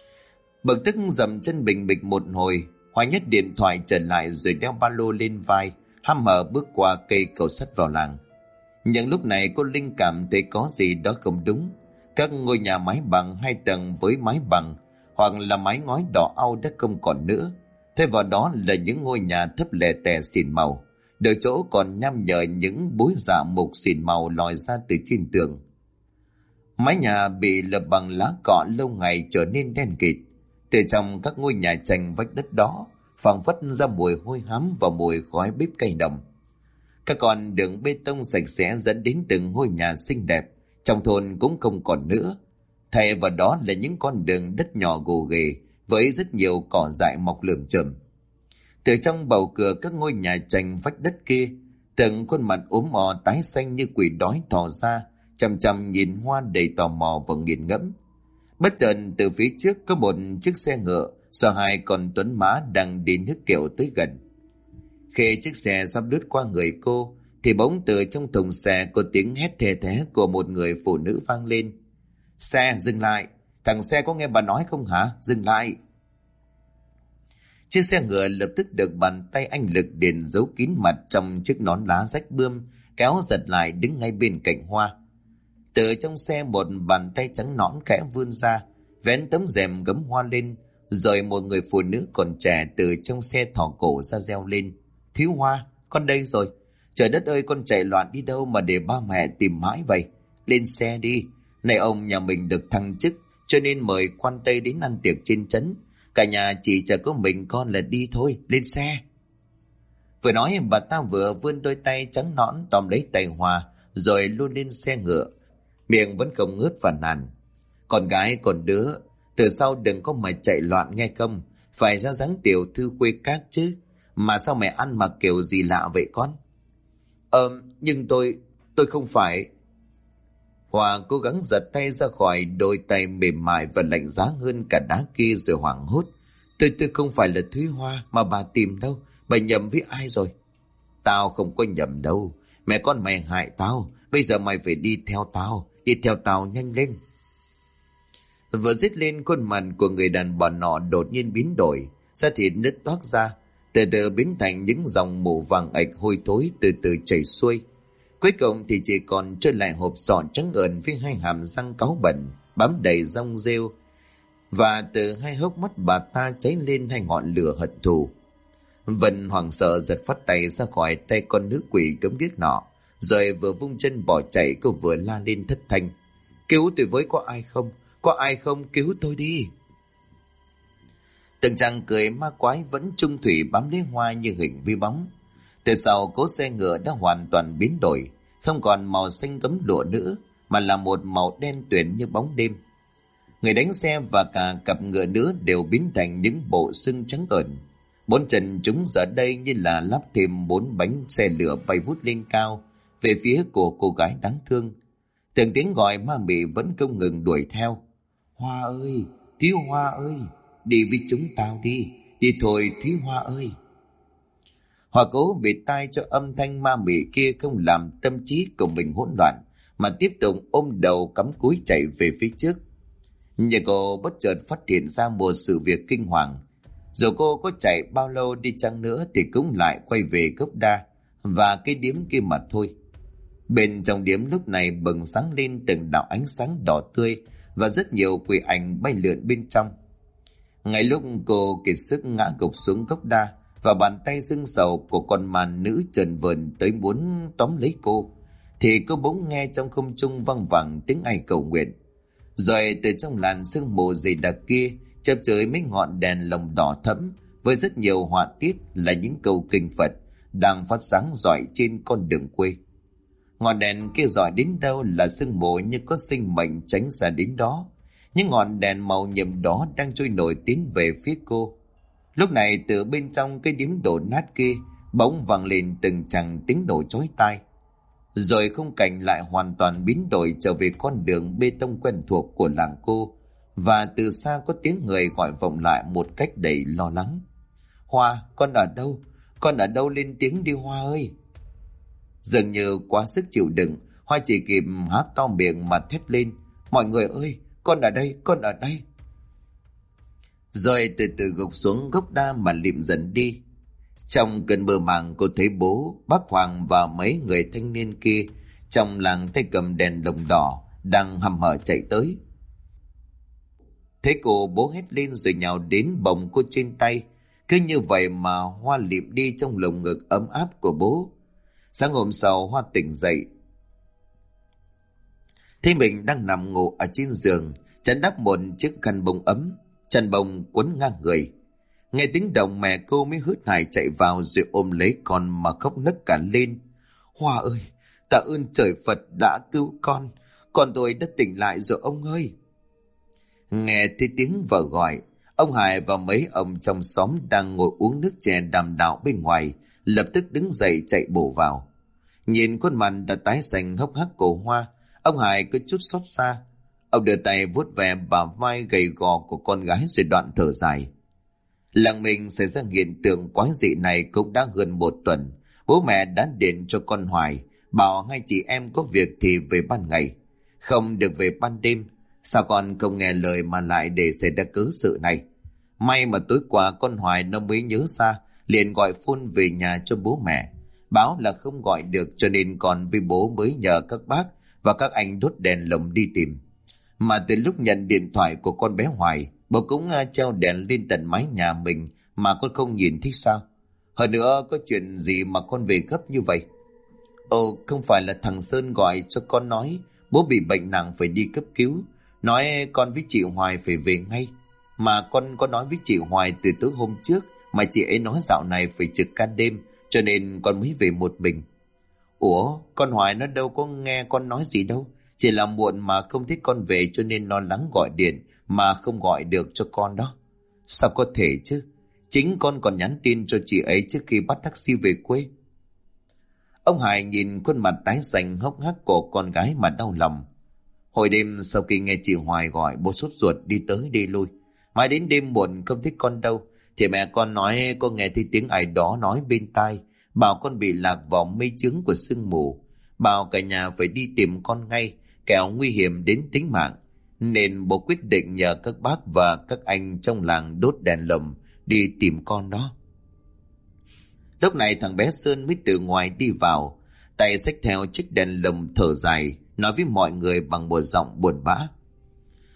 Bực tức dậm chân bình bịch một hồi, Hoa nhét điện thoại trở lại rồi đeo ba lô lên vai, hăm hở bước qua cây cầu sắt vào làng. Nhưng lúc này cô linh cảm thấy có gì đó không đúng. Các ngôi nhà mái bằng 2 tầng với mái bằng hoặc là mái ngói đỏ au đã không còn nữa. Thay vào đó là những ngôi nhà thấp lè tè xỉn màu, đôi chỗ còn nham nhở những bối dạ mục xỉn màu lòi ra từ trên tường. Mái nhà bị lợp bằng lá cọ lâu ngày trở nên đen kịt. Từ trong các ngôi nhà tranh vách đất đó phảng phất ra mùi hôi hám và mùi khói bếp cây đồng. Các con đường bê tông sạch sẽ dẫn đến từng ngôi nhà xinh đẹp trong thôn cũng không còn nữa. Thay vào đó là những con đường đất nhỏ gồ ghề với rất nhiều cỏ dại mọc lởm chởm. Từ trong bầu cửa các ngôi nhà tranh vách đất kia, từng khuôn mặt ốm mò tái xanh như quỷ đói thò ra, chằm chằm nhìn Hoa đầy tò mò và nghiền ngẫm. Bất chợt từ phía trước có một chiếc xe ngựa do 2 con tuấn mã đang đi nước kiệu tới gần. Khi chiếc xe sắp lướt qua người cô thì bỗng từ trong thùng xe có tiếng hét thê thé của một người phụ nữ vang lên: "Xe, dừng lại! Thằng xe có nghe bà nói không hả? Dừng lại!" Chiếc xe ngựa lập tức được bàn tay anh Lực Điền giấu kín mặt trong chiếc nón lá rách bươm kéo giật lại đứng ngay bên cạnh Hoa. Từ trong xe một bàn tay trắng nõn khẽ vươn ra, vén tấm rèm gấm hoa lên, rồi một người phụ nữ còn trẻ từ trong xe thò cổ ra reo lên: "Thiếu Hoa, con đây rồi. Trời đất ơi, con chạy loạn đi đâu mà để ba mẹ tìm mãi vậy? Lên xe đi. Này ông nhà mình được thăng chức cho nên mời quan tây đến ăn tiệc trên trấn. Cả nhà chỉ chờ có mình con là đi thôi, lên xe." Vừa nói bà ta vừa vươn đôi tay trắng nõn tóm lấy tay Hoa rồi luôn lên xe ngựa, miệng vẫn không ngớt phàn nàn: "Con gái con đứa, từ sau đừng có mà chạy loạn nghe không, phải ra dáng tiểu thư khuê các chứ, mà sao mẹ ăn mặc kiểu gì lạ vậy con?" Nhưng tôi không phải." Hoa cố gắng giật tay ra khỏi đôi tay mềm mại và lạnh giá hơn cả đá kia rồi hoảng hốt: Tôi không phải là Thúy Hoa mà bà tìm đâu, bà nhầm với ai rồi?" "Tao không có nhầm đâu, mẹ con mày hại tao, bây giờ mày phải đi theo tao nhanh lên." Vừa dứt lên, khuôn mặt của người đàn bà nọ đột nhiên biến đổi, da thịt nứt toác ra, từ từ biến thành những dòng mủ vàng ạch hôi thối từ từ chảy xuôi. Cuối cùng thì chỉ còn trơ lại hộp sọ trắng ợn với 2 hàm răng cáu bẩn. bám đầy rong rêu, và từ hai hốc mắt bà ta cháy lên hai ngọn lửa hận thù. Vân hoảng sợ giật phát tay ra khỏi tay con nữ quỷ cấm điếc nọ, rồi vừa vung chân bỏ chạy, cô vừa la lên thất thanh: Cứu tôi với, có ai không? Có ai không? Cứu tôi đi! Từng chàng cười ma quái vẫn chung thủy bám lấy Hoa như hình vi bóng. Từ sau cỗ xe ngựa đã hoàn toàn biến đổi, không còn màu xanh gấm lụa nữa, mà là một màu đen tuyền như bóng đêm. Người đánh xe và cả cặp ngựa nữa đều biến thành những bộ xương trắng ẩn. Bốn chân chúng giờ đây như là lắp thêm 4 bánh xe lửa bay vút lên cao về phía của cô gái đáng thương. Từng tiếng gọi ma mị vẫn không ngừng đuổi theo: Hoa ơi, Thúy Hoa ơi, đi với chúng tao đi, đi thôi Thúy Hoa ơi. Hoa cố bị tai cho âm thanh ma mị kia không làm tâm trí của mình hỗn loạn, mà tiếp tục ôm đầu cắm cúi chạy về phía trước. Nhưng cô bất chợt phát hiện ra một sự việc kinh hoàng. Dù cô có chạy bao lâu đi chăng nữa thì cũng lại quay về gốc đa và cái điếm kia mà thôi. Bên trong điếm lúc này bừng sáng lên từng đạo ánh sáng đỏ tươi, và rất nhiều quỷ ảnh bay lượn bên trong. Ngay lúc cô kiệt sức ngã gục xuống gốc đa, và bàn tay sưng sầu của con màn nữ trần vờn tới muốn tóm lấy cô, thì cô bỗng nghe trong không trung vang vẳng tiếng ai cầu nguyện. Rồi từ trong làn sương mù dày đặc kia chớp chới mấy ngọn đèn lồng đỏ thẫm với rất nhiều họa tiết là những câu kinh Phật đang phát sáng rọi trên con đường quê. Ngọn đèn kia rọi đến đâu là sương mù như có sinh mệnh tránh xa đến đó. Những ngọn đèn màu nhiệm đó đang trôi nổi tiến về phía cô. Lúc này từ bên trong cái điếm đổ nát kia bỗng vang lên từng chàng tiếng nổ chói tai. Rồi khung cảnh lại hoàn toàn biến đổi trở về con đường bê tông quen thuộc của làng cô, và từ xa có tiếng người gọi vọng lại một cách đầy lo lắng: Hoa, con ở đâu? Con ở đâu? Lên tiếng đi Hoa ơi! Dường như quá sức chịu đựng, Hoa chỉ kịp há to miệng mà thét lên: Mọi người ơi, con ở đây, con ở đây! Rồi từ từ gục xuống gốc đa mà lịm dần đi. Trong cơn mơ màng, cô thấy bố, bác Hoàng và mấy người thanh niên kia trong làng tay cầm đèn lồng đỏ đang hăm hở chạy tới. Thấy cô, bố hét lên rồi nhào đến bồng cô trên tay. Cứ như vậy mà Hoa lịm đi trong lồng ngực ấm áp của bố. Sáng hôm sau, Hoa tỉnh dậy, thấy mình đang nằm ngủ ở trên giường, chăn đắp một chiếc khăn bông ấm, chăn bông quấn ngang người. Nghe tiếng động, mẹ cô mới hớt hải chạy vào rồi ôm lấy con mà khóc nấc cả lên: Hoa ơi, tạ ơn trời Phật đã cứu con tôi đã tỉnh lại rồi ông ơi! Nghe thấy tiếng vợ gọi, ông Hải và mấy ông trong xóm đang ngồi uống nước chè đàm đạo bên ngoài lập tức đứng dậy chạy bổ vào. Nhìn khuôn mặt đã tái xanh hốc hác của Hoa, ông Hải có chút xót xa. Ông đưa tay vuốt ve bả vai gầy gò của con gái rồi đoạn thở dài: Làng mình xảy ra hiện tượng quái dị này cũng đã gần 1 tuần. Bố mẹ đã điện cho con Hoài, bảo hai chị em có việc thì về ban ngày, không được về ban đêm. Sao con không nghe lời mà lại để xảy ra cớ sự này? May mà tối qua con Hoài nó mới nhớ ra, liền gọi phone về nhà cho bố mẹ, báo là không gọi được, cho nên con với bố mới nhờ các bác và các anh đốt đèn lồng đi tìm. Mà từ lúc nhận điện thoại của con bé Hoài, bố cũng treo đèn lên tận mái nhà mình mà con không nhìn thấy sao? Hơn nữa, có chuyện gì mà con về gấp như vậy? Không phải là thằng Sơn gọi cho con nói bố bị bệnh nặng phải đi cấp cứu, nói con với chị Hoài phải về ngay. Mà con có nói với chị Hoài từ tối hôm trước, mà chị ấy nói dạo này phải trực ca đêm, cho nên con mới về một mình. Ủa, con Hoài nó đâu có nghe con nói gì đâu, chỉ là muộn mà không thích con về cho nên lo lắng gọi điện mà không gọi được cho con đó. Sao có thể chứ? Chính con còn nhắn tin cho chị ấy trước khi bắt taxi về quê. Ông Hải nhìn khuôn mặt tái xanh hốc hác của con gái mà đau lòng. Hồi đêm sau khi nghe chị Hoài gọi, bố sốt ruột đi tới đi lui. Mãi đến đêm muộn không thích con đâu, thì mẹ con nói có nghe thấy tiếng ai đó nói bên tai, bảo con bị lạc vào mây chướng của sương mù, bảo cả nhà phải đi tìm con ngay, kẻo nguy hiểm đến tính mạng. Nên bố quyết định nhờ các bác và các anh trong làng đốt đèn lồng đi tìm con đó. Lúc này thằng bé Sơn mới từ ngoài đi vào, tay xách theo chiếc đèn lồng thở dài, nói với mọi người bằng một giọng buồn bã: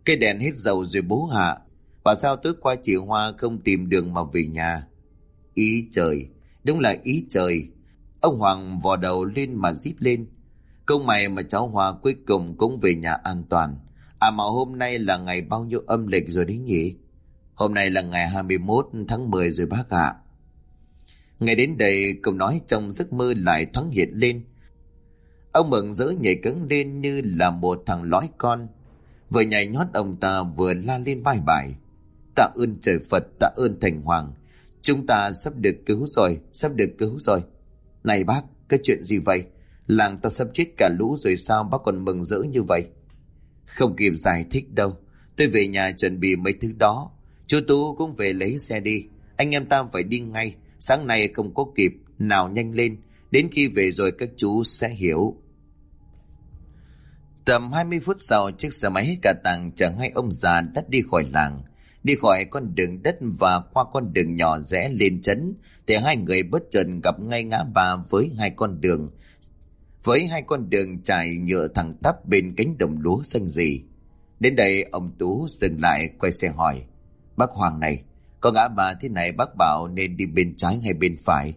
Cây đèn hết dầu rồi bố hạ. Bảo sao tối qua chị Hoa không tìm đường mà về nhà. Ý trời, đúng là ý trời. Ông Hoàng vò đầu lên mà rít lên. Công mày mà cháu Hoa cuối cùng cũng về nhà an toàn. À mà hôm nay là ngày bao nhiêu âm lịch rồi đấy nhỉ? Hôm nay là ngày 21 tháng 10 rồi bác ạ. Ngày đến đây câu nói trong giấc mơ lại thoáng hiện lên. Ông mừng rỡ nhảy cẫng lên như là một thằng lõi con. Vừa nhảy nhót ông ta vừa la lên bài bài. Tạ ơn trời Phật, tạ ơn Thành Hoàng. Chúng ta sắp được cứu rồi, sắp được cứu rồi. Này bác, cái chuyện gì vậy? Làng ta sắp chết cả lũ rồi sao bác còn mừng rỡ như vậy? Không kịp giải thích đâu. Tôi về nhà chuẩn bị mấy thứ đó. Chú Tú cũng về lấy xe đi. Anh em ta phải đi ngay. Sáng nay không có kịp. Nào nhanh lên. Đến khi về rồi các chú sẽ hiểu. Tầm 20 phút sau, chiếc xe máy cà tàng chở hai ông già đã đi khỏi làng. Đi khỏi con đường đất và qua con đường nhỏ rẽ lên trấn, thì hai người bất chợt gặp ngay ngã ba với hai con đường. Với hai con đường trải nhựa thẳng tắp bên cánh đồng lúa xanh rì. Đến đây ông Tú dừng lại quay xe hỏi. Bác Hoàng này, có ngã ba thế này bác bảo nên đi bên trái hay bên phải?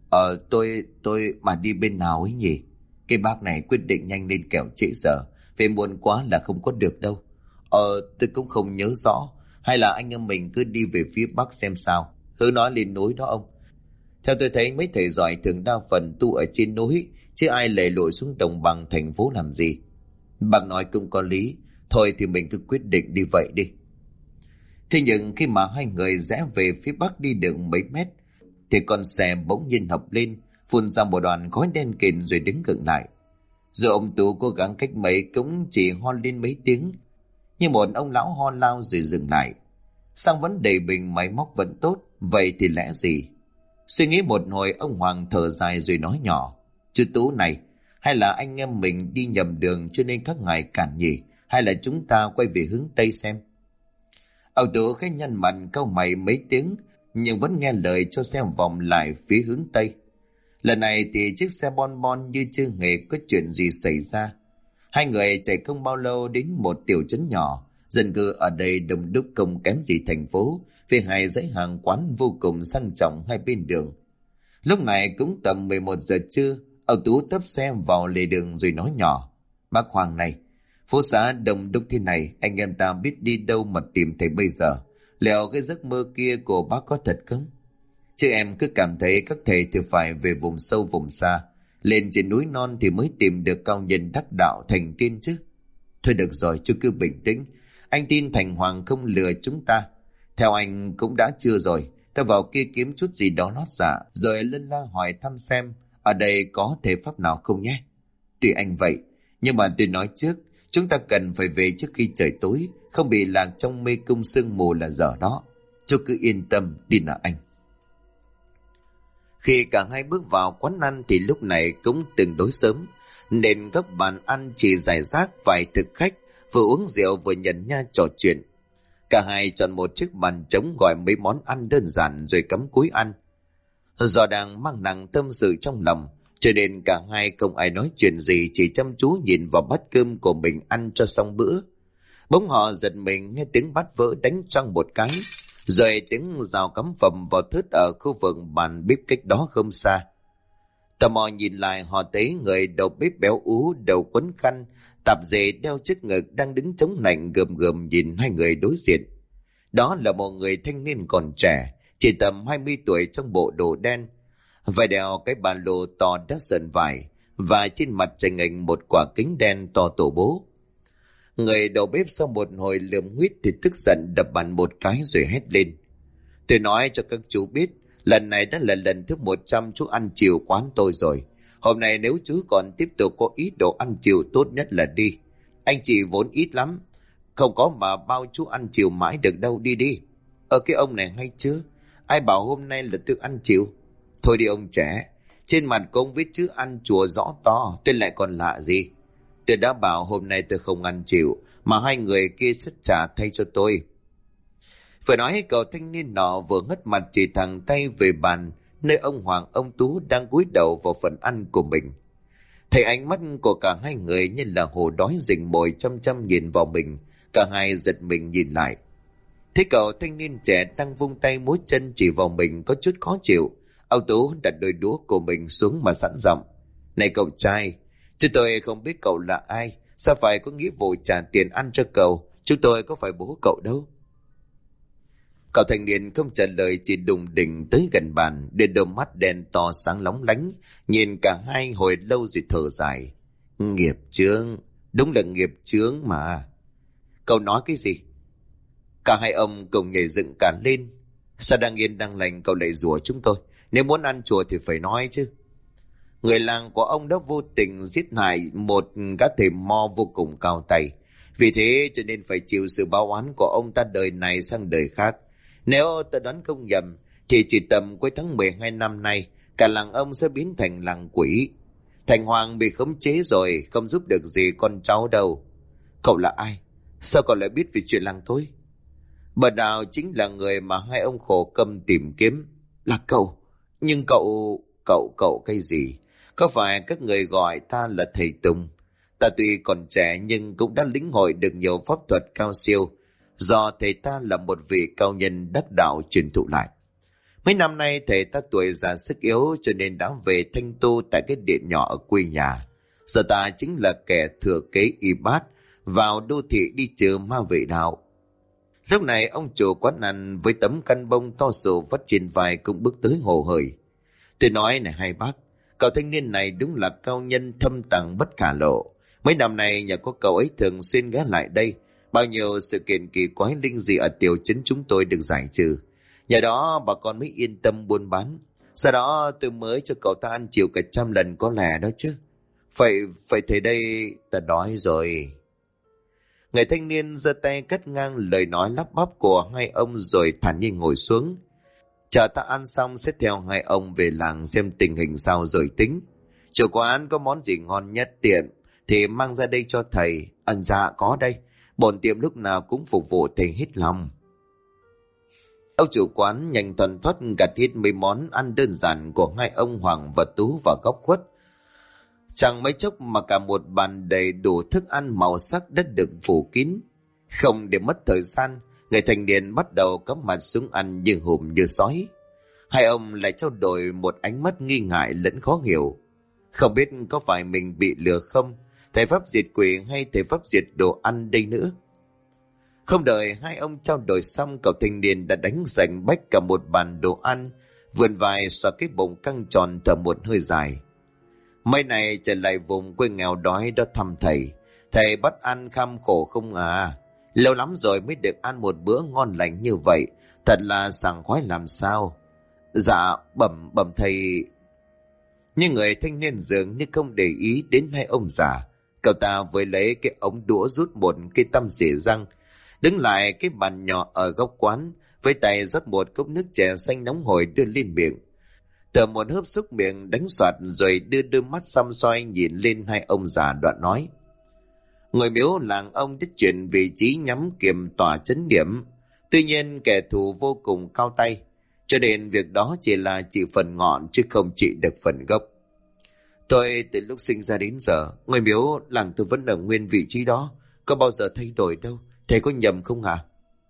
Tôi mà đi bên nào ấy nhỉ? Cái bác này quyết định nhanh lên kẻo trễ giờ. Về muộn quá là không có được đâu. Tôi cũng không nhớ rõ. Hay là anh em mình cứ đi về phía bắc xem sao. Hướng nói lên núi đó ông. Theo tôi thấy mấy thầy giỏi thường đa phần tu ở trên núi, chứ ai lầy lội xuống đồng bằng thành phố làm gì. Bác nói cũng có lý. Thôi thì mình cứ quyết định đi vậy đi. Thế nhưng khi mà hai người rẽ về phía bắc đi được mấy mét, thì con xe bỗng nhiên hập lên, phun ra một đoàn khói đen kịt rồi đứng khựng lại. Rồi ông Tú cố gắng cách mấy cũng chỉ ho lên mấy tiếng, như một ông lão ho lao rồi dừng lại. Xăng vẫn đầy bình, máy móc vẫn tốt, vậy thì lẽ gì? Suy nghĩ một hồi, ông Hoàng thở dài rồi nói nhỏ. Chú Tú này, hay là anh em mình đi nhầm đường cho nên các ngài cản nhỉ? Hay là chúng ta quay về hướng Tây xem? Ông Tú khẽ nhăn mặt cau mày mấy tiếng, nhưng vẫn nghe lời cho xe vòng lại phía hướng Tây. Lần này thì chiếc xe bon bon như chưa hề có chuyện gì xảy ra. Hai người chạy không bao lâu đến một tiểu trấn nhỏ. Dân cư ở đây đông đúc không kém gì thành phố, vì hai dãy hàng quán vô cùng sang trọng hai bên đường. Lúc này cũng tầm 11 giờ trưa, ông Tú tấp xe vào lề đường rồi nói nhỏ. Bác Hoàng này, phố xá đông đúc thế này, anh em ta biết đi đâu mà tìm thấy bây giờ? Liệu cái giấc mơ kia của bác có thật không? Chứ em cứ cảm thấy các thầy thì phải về vùng sâu vùng xa, lên trên núi non thì mới tìm được cao nhân đắc đạo thành tiên chứ. Thôi được rồi, chú cứ bình tĩnh. Anh tin Thành Hoàng không lừa chúng ta. Theo anh cũng đã chưa rồi. Ta vào kia kiếm chút gì đó lót dạ, rồi lân la hỏi thăm xem ở đây có thể pháp nào không nhé. Tùy anh vậy, nhưng mà tôi nói trước, chúng ta cần phải về trước khi trời tối, không bị lạc trong mê cung sương mù là dở đó. Chú cứ yên tâm đi nào anh. Khi cả hai bước vào quán ăn thì lúc này cũng tương đối sớm, nên các bàn ăn chỉ rải rác vài thực khách vừa uống rượu vừa nhần nha trò chuyện. Cả hai chọn một chiếc bàn trống gọi mấy món ăn đơn giản rồi cắm cúi ăn. Do đang mang nặng tâm sự trong lòng, cho nên cả hai không ai nói chuyện gì, chỉ chăm chú nhìn vào bát cơm của mình ăn cho xong bữa. Bỗng họ giật mình nghe tiếng bát vỡ đánh choang một cái, rồi tiếng rào cắm phẩm vào thớt ở khu vực bàn bếp cách đó không xa. Tò mò nhìn lại, họ thấy người đầu bếp béo ú, đầu quấn khăn, tạp dề đeo trước ngực đang đứng chống nạnh gườm gườm nhìn hai người đối diện. Đó là một người thanh niên còn trẻ, chỉ tầm 20 tuổi, trong bộ đồ đen, vai đeo cái ba lô to đắt sần vải, và trên mặt trành ảnh một quả kính đen to tổ bố. Người đầu bếp sau một hồi lườm huýt thì tức giận đập bàn một cái rồi hét lên. Tôi nói cho các chú biết, lần này đã là lần thứ 100 chú ăn chiều quán tôi rồi. Hôm nay nếu chú còn tiếp tục có ý đồ ăn chiều, tốt nhất là đi. Anh chị vốn ít lắm, không có mà bao chú ăn chiều mãi được đâu, đi đi. Cái ông này hay chưa? Ai bảo hôm nay là thức ăn chiều? Thôi đi ông trẻ, trên mặt của ông viết chữ ăn chùa rõ to, tôi lại còn lạ gì? Tôi đã bảo hôm nay tôi không ăn chiều, mà hai người kia sẽ trả thay cho tôi. Vừa nói cậu thanh niên nọ vừa ngất mặt chỉ thẳng tay về bàn, nơi ông Hoàng ông Tú đang cúi đầu vào phần ăn của mình. Thấy ánh mắt của cả hai người như là hồ đói rình mồi chăm chăm nhìn vào mình, Cả hai giật mình nhìn lại. Thấy cậu thanh niên trẻ đang vung tay múa chân chỉ vào mình có chút khó chịu. Ông Tú đặt đôi đũa của mình xuống mà sẵn giọng. Này cậu trai, chúng tôi không biết cậu là ai, sao phải có nghĩa vụ trả tiền ăn cho cậu, chúng tôi có phải bố cậu đâu. Cậu thanh niên không trả lời, chỉ đùng đỉnh tới gần bàn, đưa đôi mắt đen to sáng lóng lánh, nhìn cả hai hồi lâu rồi thở dài. Nghiệp chướng, đúng là nghiệp chướng mà. Cậu nói cái gì? Cả hai ông cùng nhảy dựng cả lên. Sao đang yên đang lành cậu lại rủa chúng tôi? Nếu muốn ăn chùa thì phải nói chứ. Người làng của ông đã vô tình giết hại một gã thầy mo vô cùng cao tay. Vì thế cho nên phải chịu sự báo oán của ông ta đời này sang đời khác. Nếu ta đoán không nhầm thì chỉ tầm cuối tháng 12 năm nay, cả làng ông sẽ biến thành làng quỷ. Thành Hoàng bị khống chế rồi, không giúp được gì con cháu đâu. Cậu là ai? Sao cậu lại biết về chuyện làng tôi? Bà Đào chính là người mà hai ông khổ câm tìm kiếm. Là cậu? Nhưng cậu cái gì? Có phải các người gọi ta là thầy Tùng? Ta tuy còn trẻ nhưng cũng đã lĩnh hội được nhiều pháp thuật cao siêu do thầy ta là một vị cao nhân đắc đạo truyền thụ lại. Mấy năm nay thầy ta tuổi già sức yếu cho nên đã về thanh tu tại cái điện nhỏ ở quê nhà. Giờ ta chính là kẻ thừa kế y bát vào đô thị đi trừ ma vệ đạo. Lúc này ông chủ quán ăn với tấm khăn bông to xù vắt trên vai cũng bước tới hồ hởi. Tôi nói này hai bác, cậu thanh niên này đúng là cao nhân thâm tàng bất khả lộ. Mấy năm nay nhà có cậu ấy thường xuyên ghé lại đây. Bao nhiêu sự kiện kỳ quái linh dị ở tiểu trấn chúng tôi được giải trừ. Nhờ đó bà con mới yên tâm buôn bán. Sau đó tôi mới cho cậu ta ăn chịu cả 100 lần có lẽ đó chứ. Phải thế đây, ta đói rồi. Người thanh niên giơ tay cắt ngang lời nói lắp bắp của hai ông rồi thản nhiên ngồi xuống. Chờ ta ăn xong sẽ theo hai ông về làng xem tình hình sao rồi tính. Chủ quán có món gì ngon nhất tiện thì mang ra đây cho thầy. Dạ có đây, bổn tiệm lúc nào cũng phục vụ thầy hết lòng. Ông chủ quán nhanh thuần thoát gặt hết mấy món ăn đơn giản của hai ông Hoàng và Tú vào góc khuất. Chẳng mấy chốc mà cả một bàn đầy đủ thức ăn màu sắc đã được phủ kín. Không để mất thời gian, người thanh niên bắt đầu cắm mặt xuống ăn như hùm như sói. Hai ông lại trao đổi một ánh mắt nghi ngại lẫn khó hiểu. Không biết có phải mình bị lừa không? Thầy pháp diệt quỷ hay thầy pháp diệt đồ ăn đây nữa? Không đợi hai ông trao đổi xong, cậu thanh niên đã đánh giành bách cả một bàn đồ ăn, vươn vai xoa cái bụng căng tròn thở một hơi dài. Mấy này trở lại vùng quê nghèo đói đó thăm thầy. Thầy bắt ăn kham khổ không à? Lâu lắm rồi mới được ăn một bữa ngon lành như vậy, thật là sảng khoái làm sao. Dạ bẩm thầy. Nhưng người thanh niên dường như không để ý đến hai ông già. Cậu ta vừa lấy cái ống đũa rút một cái tăm xỉa răng, đứng lại cái bàn nhỏ ở góc quán, với tay rót một cốc nước chè xanh nóng hổi đưa lên miệng. Tờ một hớp xúc miệng đánh soạt rồi đưa đôi mắt xăm soi nhìn lên hai ông già đoạn nói. Người miếu làng ông đã chuyển vị trí nhắm kiềm tòa trấn điểm. Tuy nhiên kẻ thù vô cùng cao tay, cho nên việc đó chỉ là trị phần ngọn chứ không trị được phần gốc. Tôi từ lúc sinh ra đến giờ, ngôi miếu làng tôi vẫn ở nguyên vị trí đó, có bao giờ thay đổi đâu. Thầy có nhầm không hả?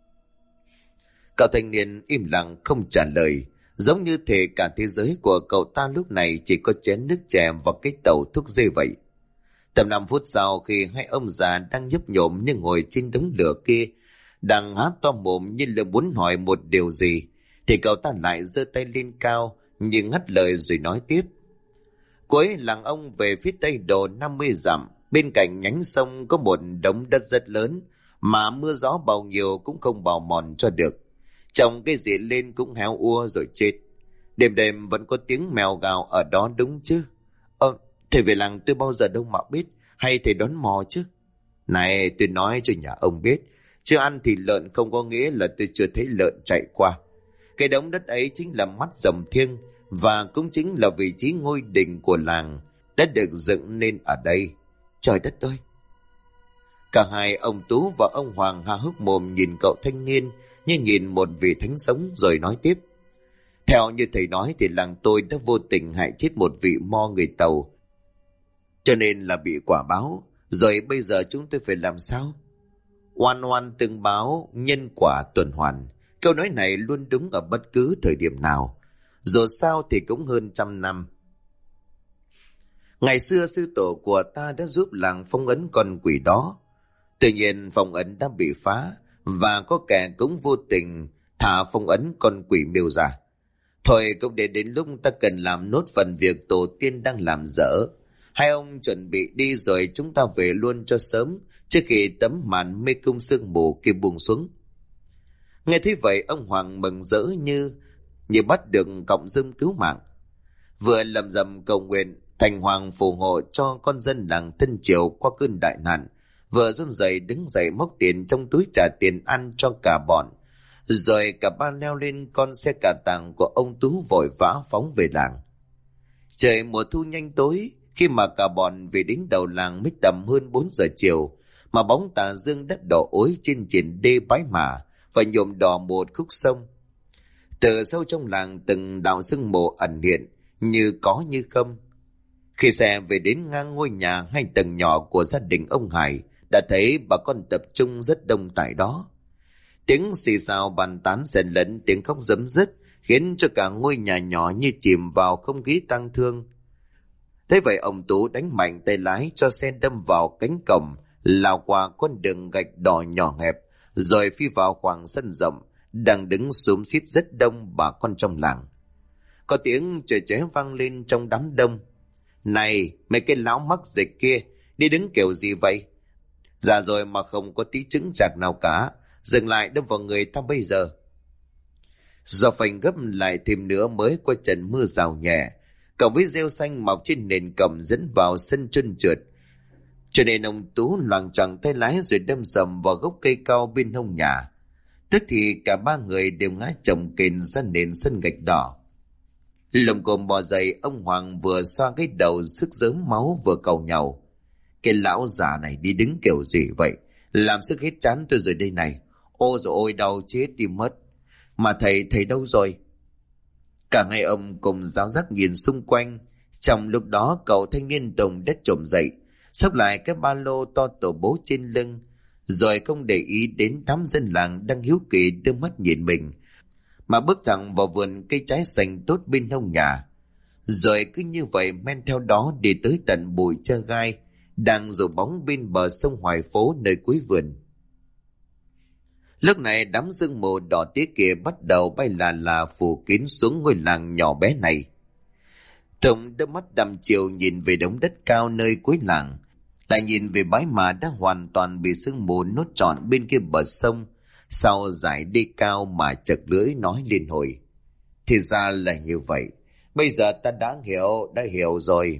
Cậu thanh niên im lặng không trả lời, giống như thể cả thế giới của cậu ta lúc này chỉ có chén nước chè và cái tàu thuốc dê vậy. Tầm 5 phút sau, khi hai ông già đang nhấp nhổm nhưng ngồi trên đống lửa kia, đang há to mồm như là muốn hỏi một điều gì, thì cậu ta lại giơ tay lên cao như ngắt lời rồi nói tiếp. Cuối làng ông về phía tây độ 50 dặm, bên cạnh nhánh sông có một đống đất rất lớn, mà mưa gió bao nhiêu cũng không bào mòn cho được. Trồng cái gì lên cũng héo úa rồi chết. Đêm đêm vẫn có tiếng mèo gào ở đó đúng chứ? Thầy về làng tôi bao giờ đâu mà biết, hay thầy đón mò chứ? Này, tôi nói cho nhà ông biết, chưa ăn thịt lợn không có nghĩa là tôi chưa thấy lợn chạy qua. Cái đống đất ấy chính là mắt rồng thiêng, và cũng chính là vị trí ngôi đình của làng đã được dựng nên ở đây. Trời đất ơi! Cả hai ông Tú và ông Hoàng há hốc mồm nhìn cậu thanh niên như nhìn một vị thánh sống rồi nói tiếp. Theo như thầy nói thì làng tôi đã vô tình hại chết một vị mo người Tàu, cho nên là bị quả báo. Rồi bây giờ chúng tôi phải làm sao? Oan oan tương báo, nhân quả tuần hoàn. Câu nói này luôn đúng ở bất cứ thời điểm nào. Dù sao thì cũng hơn 100 năm. Ngày xưa sư tổ của ta đã giúp làng phong ấn con quỷ đó. Tuy nhiên phong ấn đã bị phá, và có kẻ cũng vô tình thả phong ấn con quỷ miêu ra. Thôi cũng để đến lúc ta cần làm nốt phần việc tổ tiên đang làm dở. Hai ông chuẩn bị đi rồi chúng ta về luôn cho sớm, trước khi tấm màn mê cung sương mù kia buông xuống. Nghe thấy vậy, ông Hoàng mừng rỡ như bắt được cọng rơm cứu mạng. Vừa lầm rầm cầu nguyện thành hoàng phù hộ cho con dân làng Tân Triều qua cơn đại nạn, vừa run rẩy đứng dậy móc tiền trong túi trả tiền ăn cho cả bọn. Rồi cả ba leo lên con xe cà tàng của ông Tú vội vã phóng về làng. Trời mùa thu nhanh tối, khi mà cả bọn về đến đầu làng mới tầm hơn 4 giờ chiều, mà bóng tà dương đất đỏ ối trên triển đê Bái Mả và nhuộm đỏ một khúc sông. Từ sâu trong làng từng đạo sương mù ẩn hiện, như có như không. Khi xe về đến ngang ngôi nhà 2 tầng nhỏ của gia đình ông Hải, đã thấy bà con tập trung rất đông tại đó. Tiếng xì xào bàn tán xen lẫn tiếng khóc rấm rứt, khiến cho cả ngôi nhà nhỏ như chìm vào không khí tang thương. Thế vậy ông Tú đánh mạnh tay lái cho xe đâm vào cánh cổng, lao qua con đường gạch đỏ nhỏ hẹp, rồi phi vào khoảng sân rộng đang đứng xúm xít rất đông bà con trong làng. Có tiếng chửi chóe vang lên trong đám đông. Này, mấy cái lão mắc dịch kia, đi đứng kiểu gì vậy? Già rồi mà không có tí chứng chạc nào cả, dừng lại đâm vào người ta bây giờ. Do phanh gấp lại thêm nữa mới qua trận mưa rào nhẹ, cộng với rêu xanh mọc trên nền cẩm dẫn vào sân trơn trượt, cho nên ông Tú loạng choạng tay lái rồi đâm sầm vào gốc cây cao bên hông nhà. Tức thì cả ba người đều ngã chồng kềnh ra nền sân gạch đỏ. Lồng cồm bò dậy, ông Hoàng vừa xoa cái đầu sức rớm máu vừa cầu nhau. Cái lão già này đi đứng kiểu gì vậy? Làm sức hết chán tôi rồi đây này. Ôi dồi ôi, đau chết đi mất. Mà thầy đâu rồi? Cả hai ông cùng giáo giác nhìn xung quanh. Trong lúc đó cậu thanh niên Tùng đã trồm dậy, xốc lại cái ba lô to tổ bố trên lưng, rồi không để ý đến đám dân làng đang hiếu kỳ đưa mắt nhìn mình, mà bước thẳng vào vườn cây trái xanh tốt bên hông nhà. Rồi cứ như vậy men theo đó đi tới tận bụi tre gai đang rủ bóng bên bờ sông Hoài Phố nơi cuối vườn. Lúc này đám sương mù đỏ tía kia bắt đầu bay là phủ kín xuống ngôi làng nhỏ bé này. Tùng đôi mắt đăm chiều nhìn về đống đất cao nơi cuối làng, lại nhìn về Bái Mả đã hoàn toàn bị sương mù nuốt trọn bên kia bờ sông, sau dải đê cao mà chật lưỡi nói liên hồi. Thì ra là như vậy, bây giờ ta đã hiểu rồi.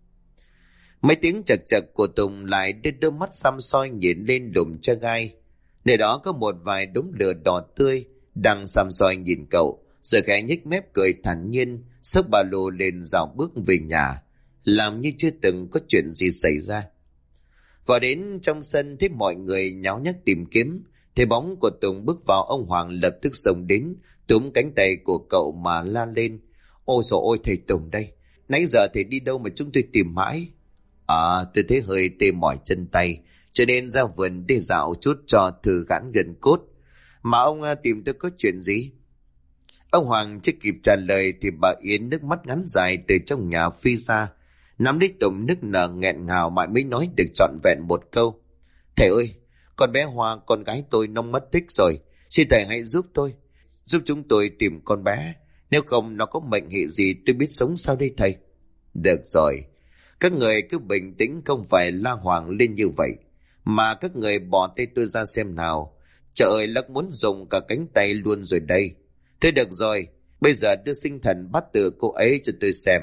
Mấy tiếng chật chật của Tùng lại đưa đôi mắt xăm soi nhìn lên lùm tre gai. Nơi đó có một vài đống lửa đỏ tươi đang xăm soi nhìn cậu, rồi khẽ nhếch mép cười thản nhiên, xốc ba lô lên dạo bước về nhà, làm như chưa từng có chuyện gì xảy ra. Vào đến trong sân thấy mọi người nháo nhác tìm kiếm, thấy bóng của Tùng bước vào, ông Hoàng lập tức xông đến, túm cánh tay của cậu mà la lên. Ôi dồi ôi, thầy Tùng đây, nãy giờ thầy đi đâu mà chúng tôi tìm mãi? Tôi thấy hơi tê mỏi chân tay, cho nên ra vườn đi dạo chút cho thư giãn gân cốt. Mà ông tìm tôi có chuyện gì? Ông Hoàng chưa kịp trả lời thì bà Yến nước mắt ngắn dài từ trong nhà phi ra, nắm lấy Tùng nức nở nghẹn ngào mãi mới nói được trọn vẹn một câu. Thầy ơi, con bé Hoa, con gái tôi nó mất tích rồi, xin thầy hãy giúp tôi, giúp chúng tôi tìm con bé, nếu không nó có mệnh hệ gì tôi biết sống sao đây thầy? Được rồi, các người cứ bình tĩnh, không phải la hoàng lên như vậy, mà các người bỏ tay tôi ra xem nào. Trời ơi, lắc muốn dùng cả cánh tay luôn rồi đây. Thế được rồi, bây giờ đưa sinh thần bắt từ cô ấy cho tôi xem.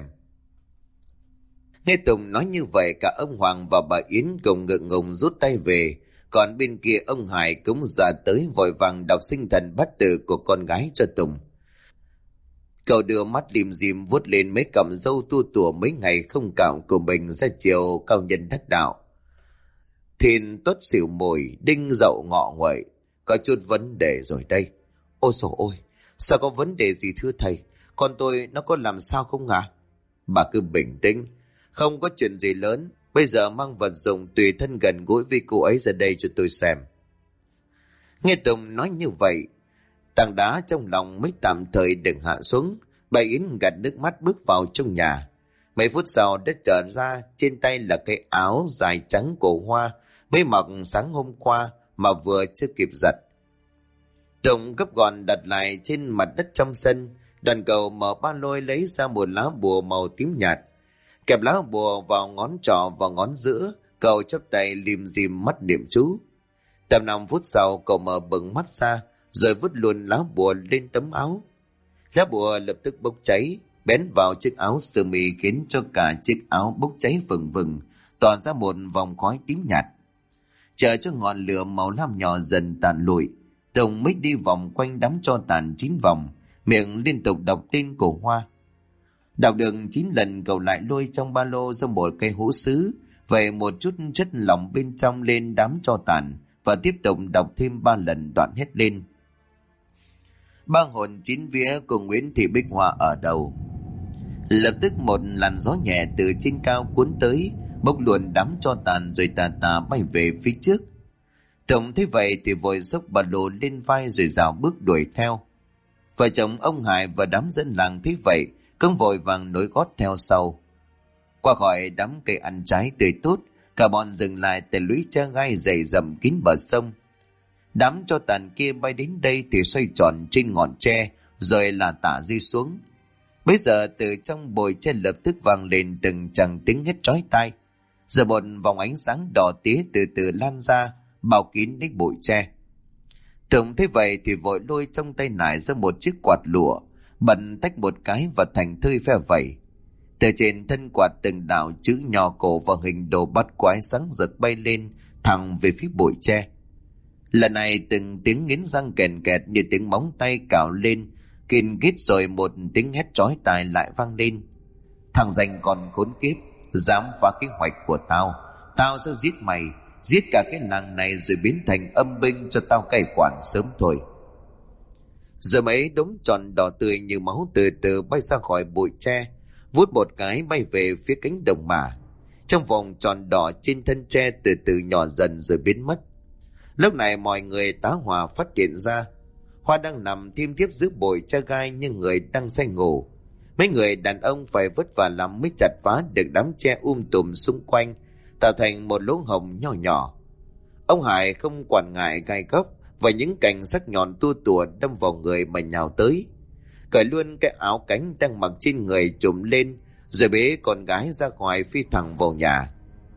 Nghe Tùng nói như vậy, cả ông Hoàng và bà Yến cùng ngượng ngùng rút tay về, còn bên kia ông Hải cũng ra tới vội vàng đọc sinh thần bắt từ của con gái cho Tùng. Cậu đưa mắt lim dim vuốt lên mấy cọng râu tua tủa mấy ngày không cạo của mình ra chiều cao nhân đắc đạo. Thìn tuất xỉu mùi, đinh dậu ngọ nguậy, có chút vấn đề rồi đây. Ôi dồi ôi, sao có vấn đề gì thưa thầy? Con tôi nó có làm sao không ạ? Bà cứ bình tĩnh, không có chuyện gì lớn. Bây giờ mang vật dụng tùy thân gần gũi với cô ấy ra đây cho tôi xem. Nghe Tùng nói như vậy, tảng đá trong lòng mới tạm thời đừng hạ xuống. Bà Yến gạt nước mắt bước vào trong nhà. Mấy phút sau đã trở ra, trên tay là cái áo dài trắng của Hoa mới mặc sáng hôm qua mà vừa chưa kịp giặt. Tùng gấp gọn đặt lại trên mặt đất trong sân. Đoàn cầu mở ba lô lấy ra một lá bùa màu tím nhạt, kẹp lá bùa vào ngón trỏ và ngón giữa. Cậu chắp tay lim dim mắt niệm chú. Tầm 5 phút sau, cậu mở bừng mắt ra rồi vứt luôn lá bùa lên tấm áo. Lá bùa lập tức bốc cháy, bén vào chiếc áo sơ mi khiến cho cả chiếc áo bốc cháy phừng phừng, tỏa ra một vòng khói tím nhạt. Chờ cho ngọn lửa màu lam nhỏ dần tàn lụi, Tùng mới đi vòng quanh đám tro tàn 9 vòng, miệng liên tục đọc tên của Hoa. Đọc được 9 lần, cậu lại lôi trong ba lô ra một cây hũ sứ, về một chút chất lỏng bên trong lên đám tro tàn và tiếp tục đọc thêm 3 lần, đoạn hết lên: ba hồn 9 vía của Nguyễn Thị Bích Hoa ở đầu. Lập tức một làn gió nhẹ từ trên cao cuốn tới, bốc luôn đám tro tàn rồi tà tà bay về phía trước. Tùng thấy vậy thì vội xốc ba lô lên vai rồi rảo bước đuổi theo. Vợ chồng ông Hải và đám dân làng thấy vậy cũng vội vàng nối gót theo sau. Qua khỏi đám cây ăn trái tươi tốt, cả bọn dừng lại tại lũy tre gai dày dầm kín bờ sông. Đám tro tàn kia bay đến đây thì xoay tròn trên ngọn tre rồi là tả rơi xuống. Bây giờ từ trong bụi tre lập tức vang lên từng chàng tiếng hét chói tai. Giờ một vòng ánh sáng đỏ tía từ từ lan ra, bao kín đến bụi tre. Tùng thấy vậy thì vội lôi trong tay nải ra một chiếc quạt lụa, bật tách một cái và thành thơi phe vẩy. Từ trên thân quạt từng đạo chữ nho cổ và hình đồ bắt quái sáng rực bay lên thẳng về phía bụi tre. Lần này từng tiếng nghiến răng kèn kẹt như tiếng móng tay cào lên, kìn kít rồi một tiếng hét chói tai lại vang lên: thằng danh con khốn kiếp, dám phá kế hoạch của tao, tao sẽ giết mày, giết cả cái làng này rồi biến thành âm binh cho tao cai quản sớm thôi. Rồi mấy đống tròn đỏ tươi như máu từ từ bay ra khỏi bụi tre, vút một cái bay về phía cánh đồng mả. Trong vòng tròn đỏ trên thân tre từ từ nhỏ dần rồi biến mất. Lúc này mọi người tá hỏa phát hiện ra Hoa đang nằm thiêm thiếp giữa bụi tre gai như người đang say ngủ. Mấy người đàn ông phải vất vả lắm mới chặt phá được đám tre tùm xung quanh, tạo thành một lỗ hổng nhỏ nhỏ. Ông Hải không quản ngại gai góc và những cành sắc nhọn tua tủa đâm vào người mà nhào tới. Cởi luôn cái áo cánh đang mặc trên người trùm lên, rồi bế con gái ra ngoài phi thẳng vào nhà.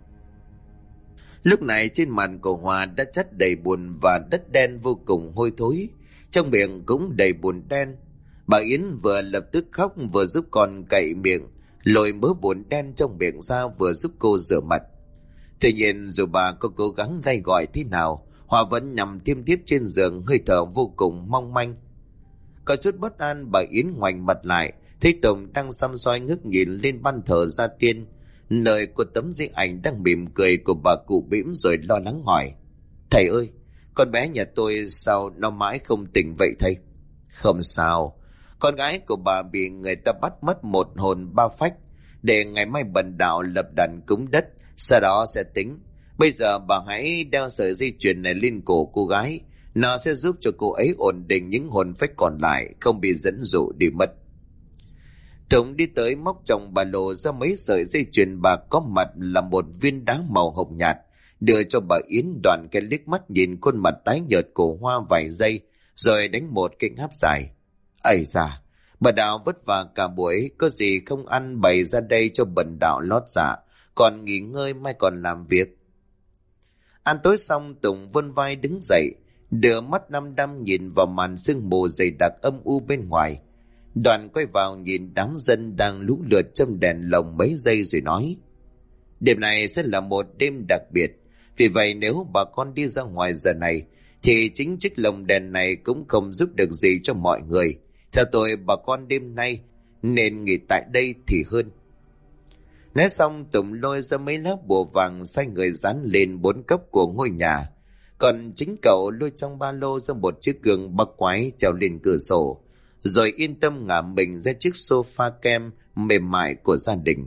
Lúc này trên mặt của Hoa đã chất đầy bùn và đất đen vô cùng hôi thối, trong miệng cũng đầy bùn đen. Bà Yến vừa lập tức khóc vừa giúp con cậy miệng, lôi mớ bùn đen trong miệng ra vừa giúp cô rửa mặt. Tuy nhiên dù bà có cố gắng gai gọi thế nào, Hoa vẫn nằm thiêm thiếp trên giường, hơi thở vô cùng mong manh. Có chút bất an, bà Yến ngoảnh mặt lại, thấy Tùng đang săm soi ngước nhìn lên ban thờ gia tiên, nơi của tấm di ảnh đang mỉm cười của bà cụ bĩm, rồi lo lắng hỏi: thầy ơi, con bé nhà tôi sao nó mãi không tỉnh vậy thầy? Không sao, con gái của bà bị người ta bắt mất một hồn ba phách, để ngày mai bần đạo lập đàn cúng đất, sau đó sẽ tính. Bây giờ bà hãy đeo sợi dây chuyền này lên cổ cô gái, nó sẽ giúp cho cô ấy ổn định những hồn phách còn lại, không bị dẫn dụ đi mất. Tùng đi tới móc trong ba lô ra mấy sợi dây chuyền bạc, có mặt là một viên đá màu hồng nhạt, đưa cho bà Yến. Đoàn cái liếc mắt nhìn khuôn mặt tái nhợt của Hoa vài giây, rồi đánh một cái ngáp dài. Ây da, bà đạo vất vả cả buổi, có gì không ăn bày ra đây cho bần đạo lót dạ, còn nghỉ ngơi mai còn làm việc. Ăn tối xong, Tùng vươn vai đứng dậy, đưa mắt đăm đăm nhìn vào màn sương mù dày đặc âm u bên ngoài. Đoàn quay vào nhìn đám dân đang lũ lượt châm đèn lồng mấy giây rồi nói: đêm này sẽ là một đêm đặc biệt, vì vậy nếu bà con đi ra ngoài giờ này thì chính chiếc lồng đèn này cũng không giúp được gì cho mọi người. Theo tôi, bà con đêm nay nên nghỉ tại đây thì hơn. Nói xong, Tùng lôi ra mấy lá bùa vàng sai người dán lên 4 cấp của ngôi nhà, còn chính cậu lôi trong ba lô ra một chiếc gương bắc quái treo lên cửa sổ, rồi yên tâm ngả mình ra chiếc sofa kem mềm mại của gia đình.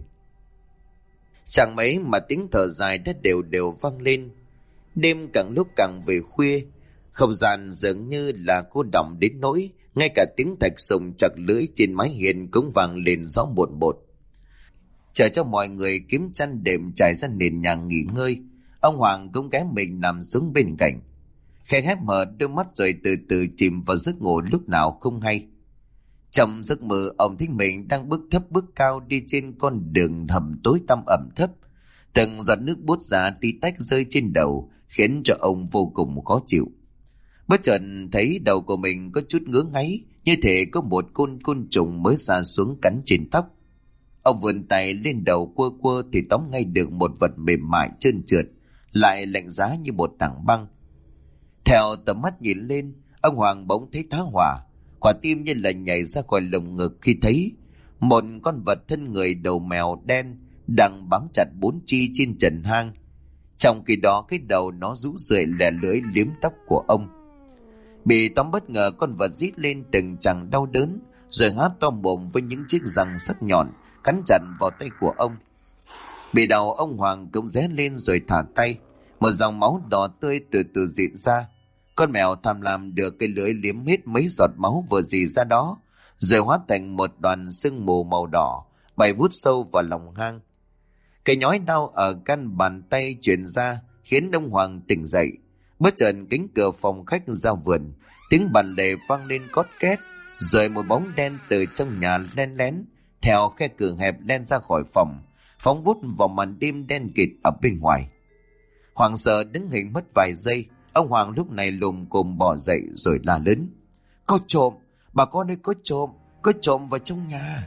Chẳng mấy mà tiếng thở dài đã đều đều vang lên. Đêm càng lúc càng về khuya, Không gian dường như là cô đọng đến nỗi ngay cả tiếng thạch sùng chặt lưỡi trên mái hiên cũng vang lên rõ bột bột. Chờ cho mọi người kiếm chăn đệm trải ra nền nhà nghỉ ngơi, ông Hoàng cũng ghé mình nằm xuống bên cạnh, khẽ hép mở đôi mắt rồi từ từ chìm vào giấc ngủ lúc nào không hay. Trong giấc mơ, ông thấy mình đang bước thấp bước cao đi trên con đường hầm tối tăm ẩm thấp. Từng giọt nước buốt giá tí tách rơi trên đầu khiến cho ông vô cùng khó chịu. Bất chợt thấy đầu của mình có chút ngứa ngáy, như thể có một côn trùng mới sa xuống cắn trên tóc. Ông vươn tay lên đầu quơ quơ thì tóm ngay được một vật mềm mại trơn trượt, lại lạnh giá như một tảng băng. Theo tầm mắt nhìn lên, ông Hoàng bỗng thấy tá hỏa. Quả tim như là nhảy ra khỏi lồng ngực khi thấy một con vật thân người đầu mèo đen đang bám chặt bốn chi trên trần hang. Trong khi đó cái đầu nó rũ rượi lè lưỡi liếm tóc của ông. Bị tóm bất ngờ, con vật rít lên từng chàng đau đớn, rồi há to mồm với những chiếc răng sắc nhọn cắn chặt vào tay của ông. Bị đau, ông Hoàng cũng ré lên rồi thả tay. Một dòng máu đỏ tươi từ từ rịn ra. Con mèo tham lam được cái lưỡi liếm hết mấy giọt máu vừa rỉ ra đó, rồi hóa thành một đoàn sương mù màu đỏ bay vút sâu vào lòng hang. Cái nhói đau ở căn bàn tay truyền ra khiến ông Hoàng tỉnh dậy. Bất chợt cánh cửa phòng khách ra vườn, tiếng bàn lề vang lên cót két, rồi một bóng đen từ trong nhà len lén theo khe cửa hẹp len ra khỏi phòng, phóng vút vào màn đêm đen kịt ở bên ngoài. Hoàng sợ đứng hình mất vài giây, ông Hoàng lúc này lùm cùm bò dậy rồi la lớn: "Có trộm! Bà con ơi, có trộm vào trong nhà!"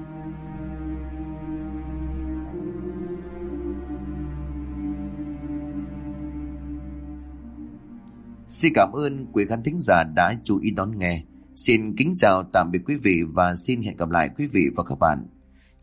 Xin cảm ơn quý khán thính giả đã chú ý đón nghe. Xin kính chào tạm biệt quý vị và xin hẹn gặp lại quý vị và các bạn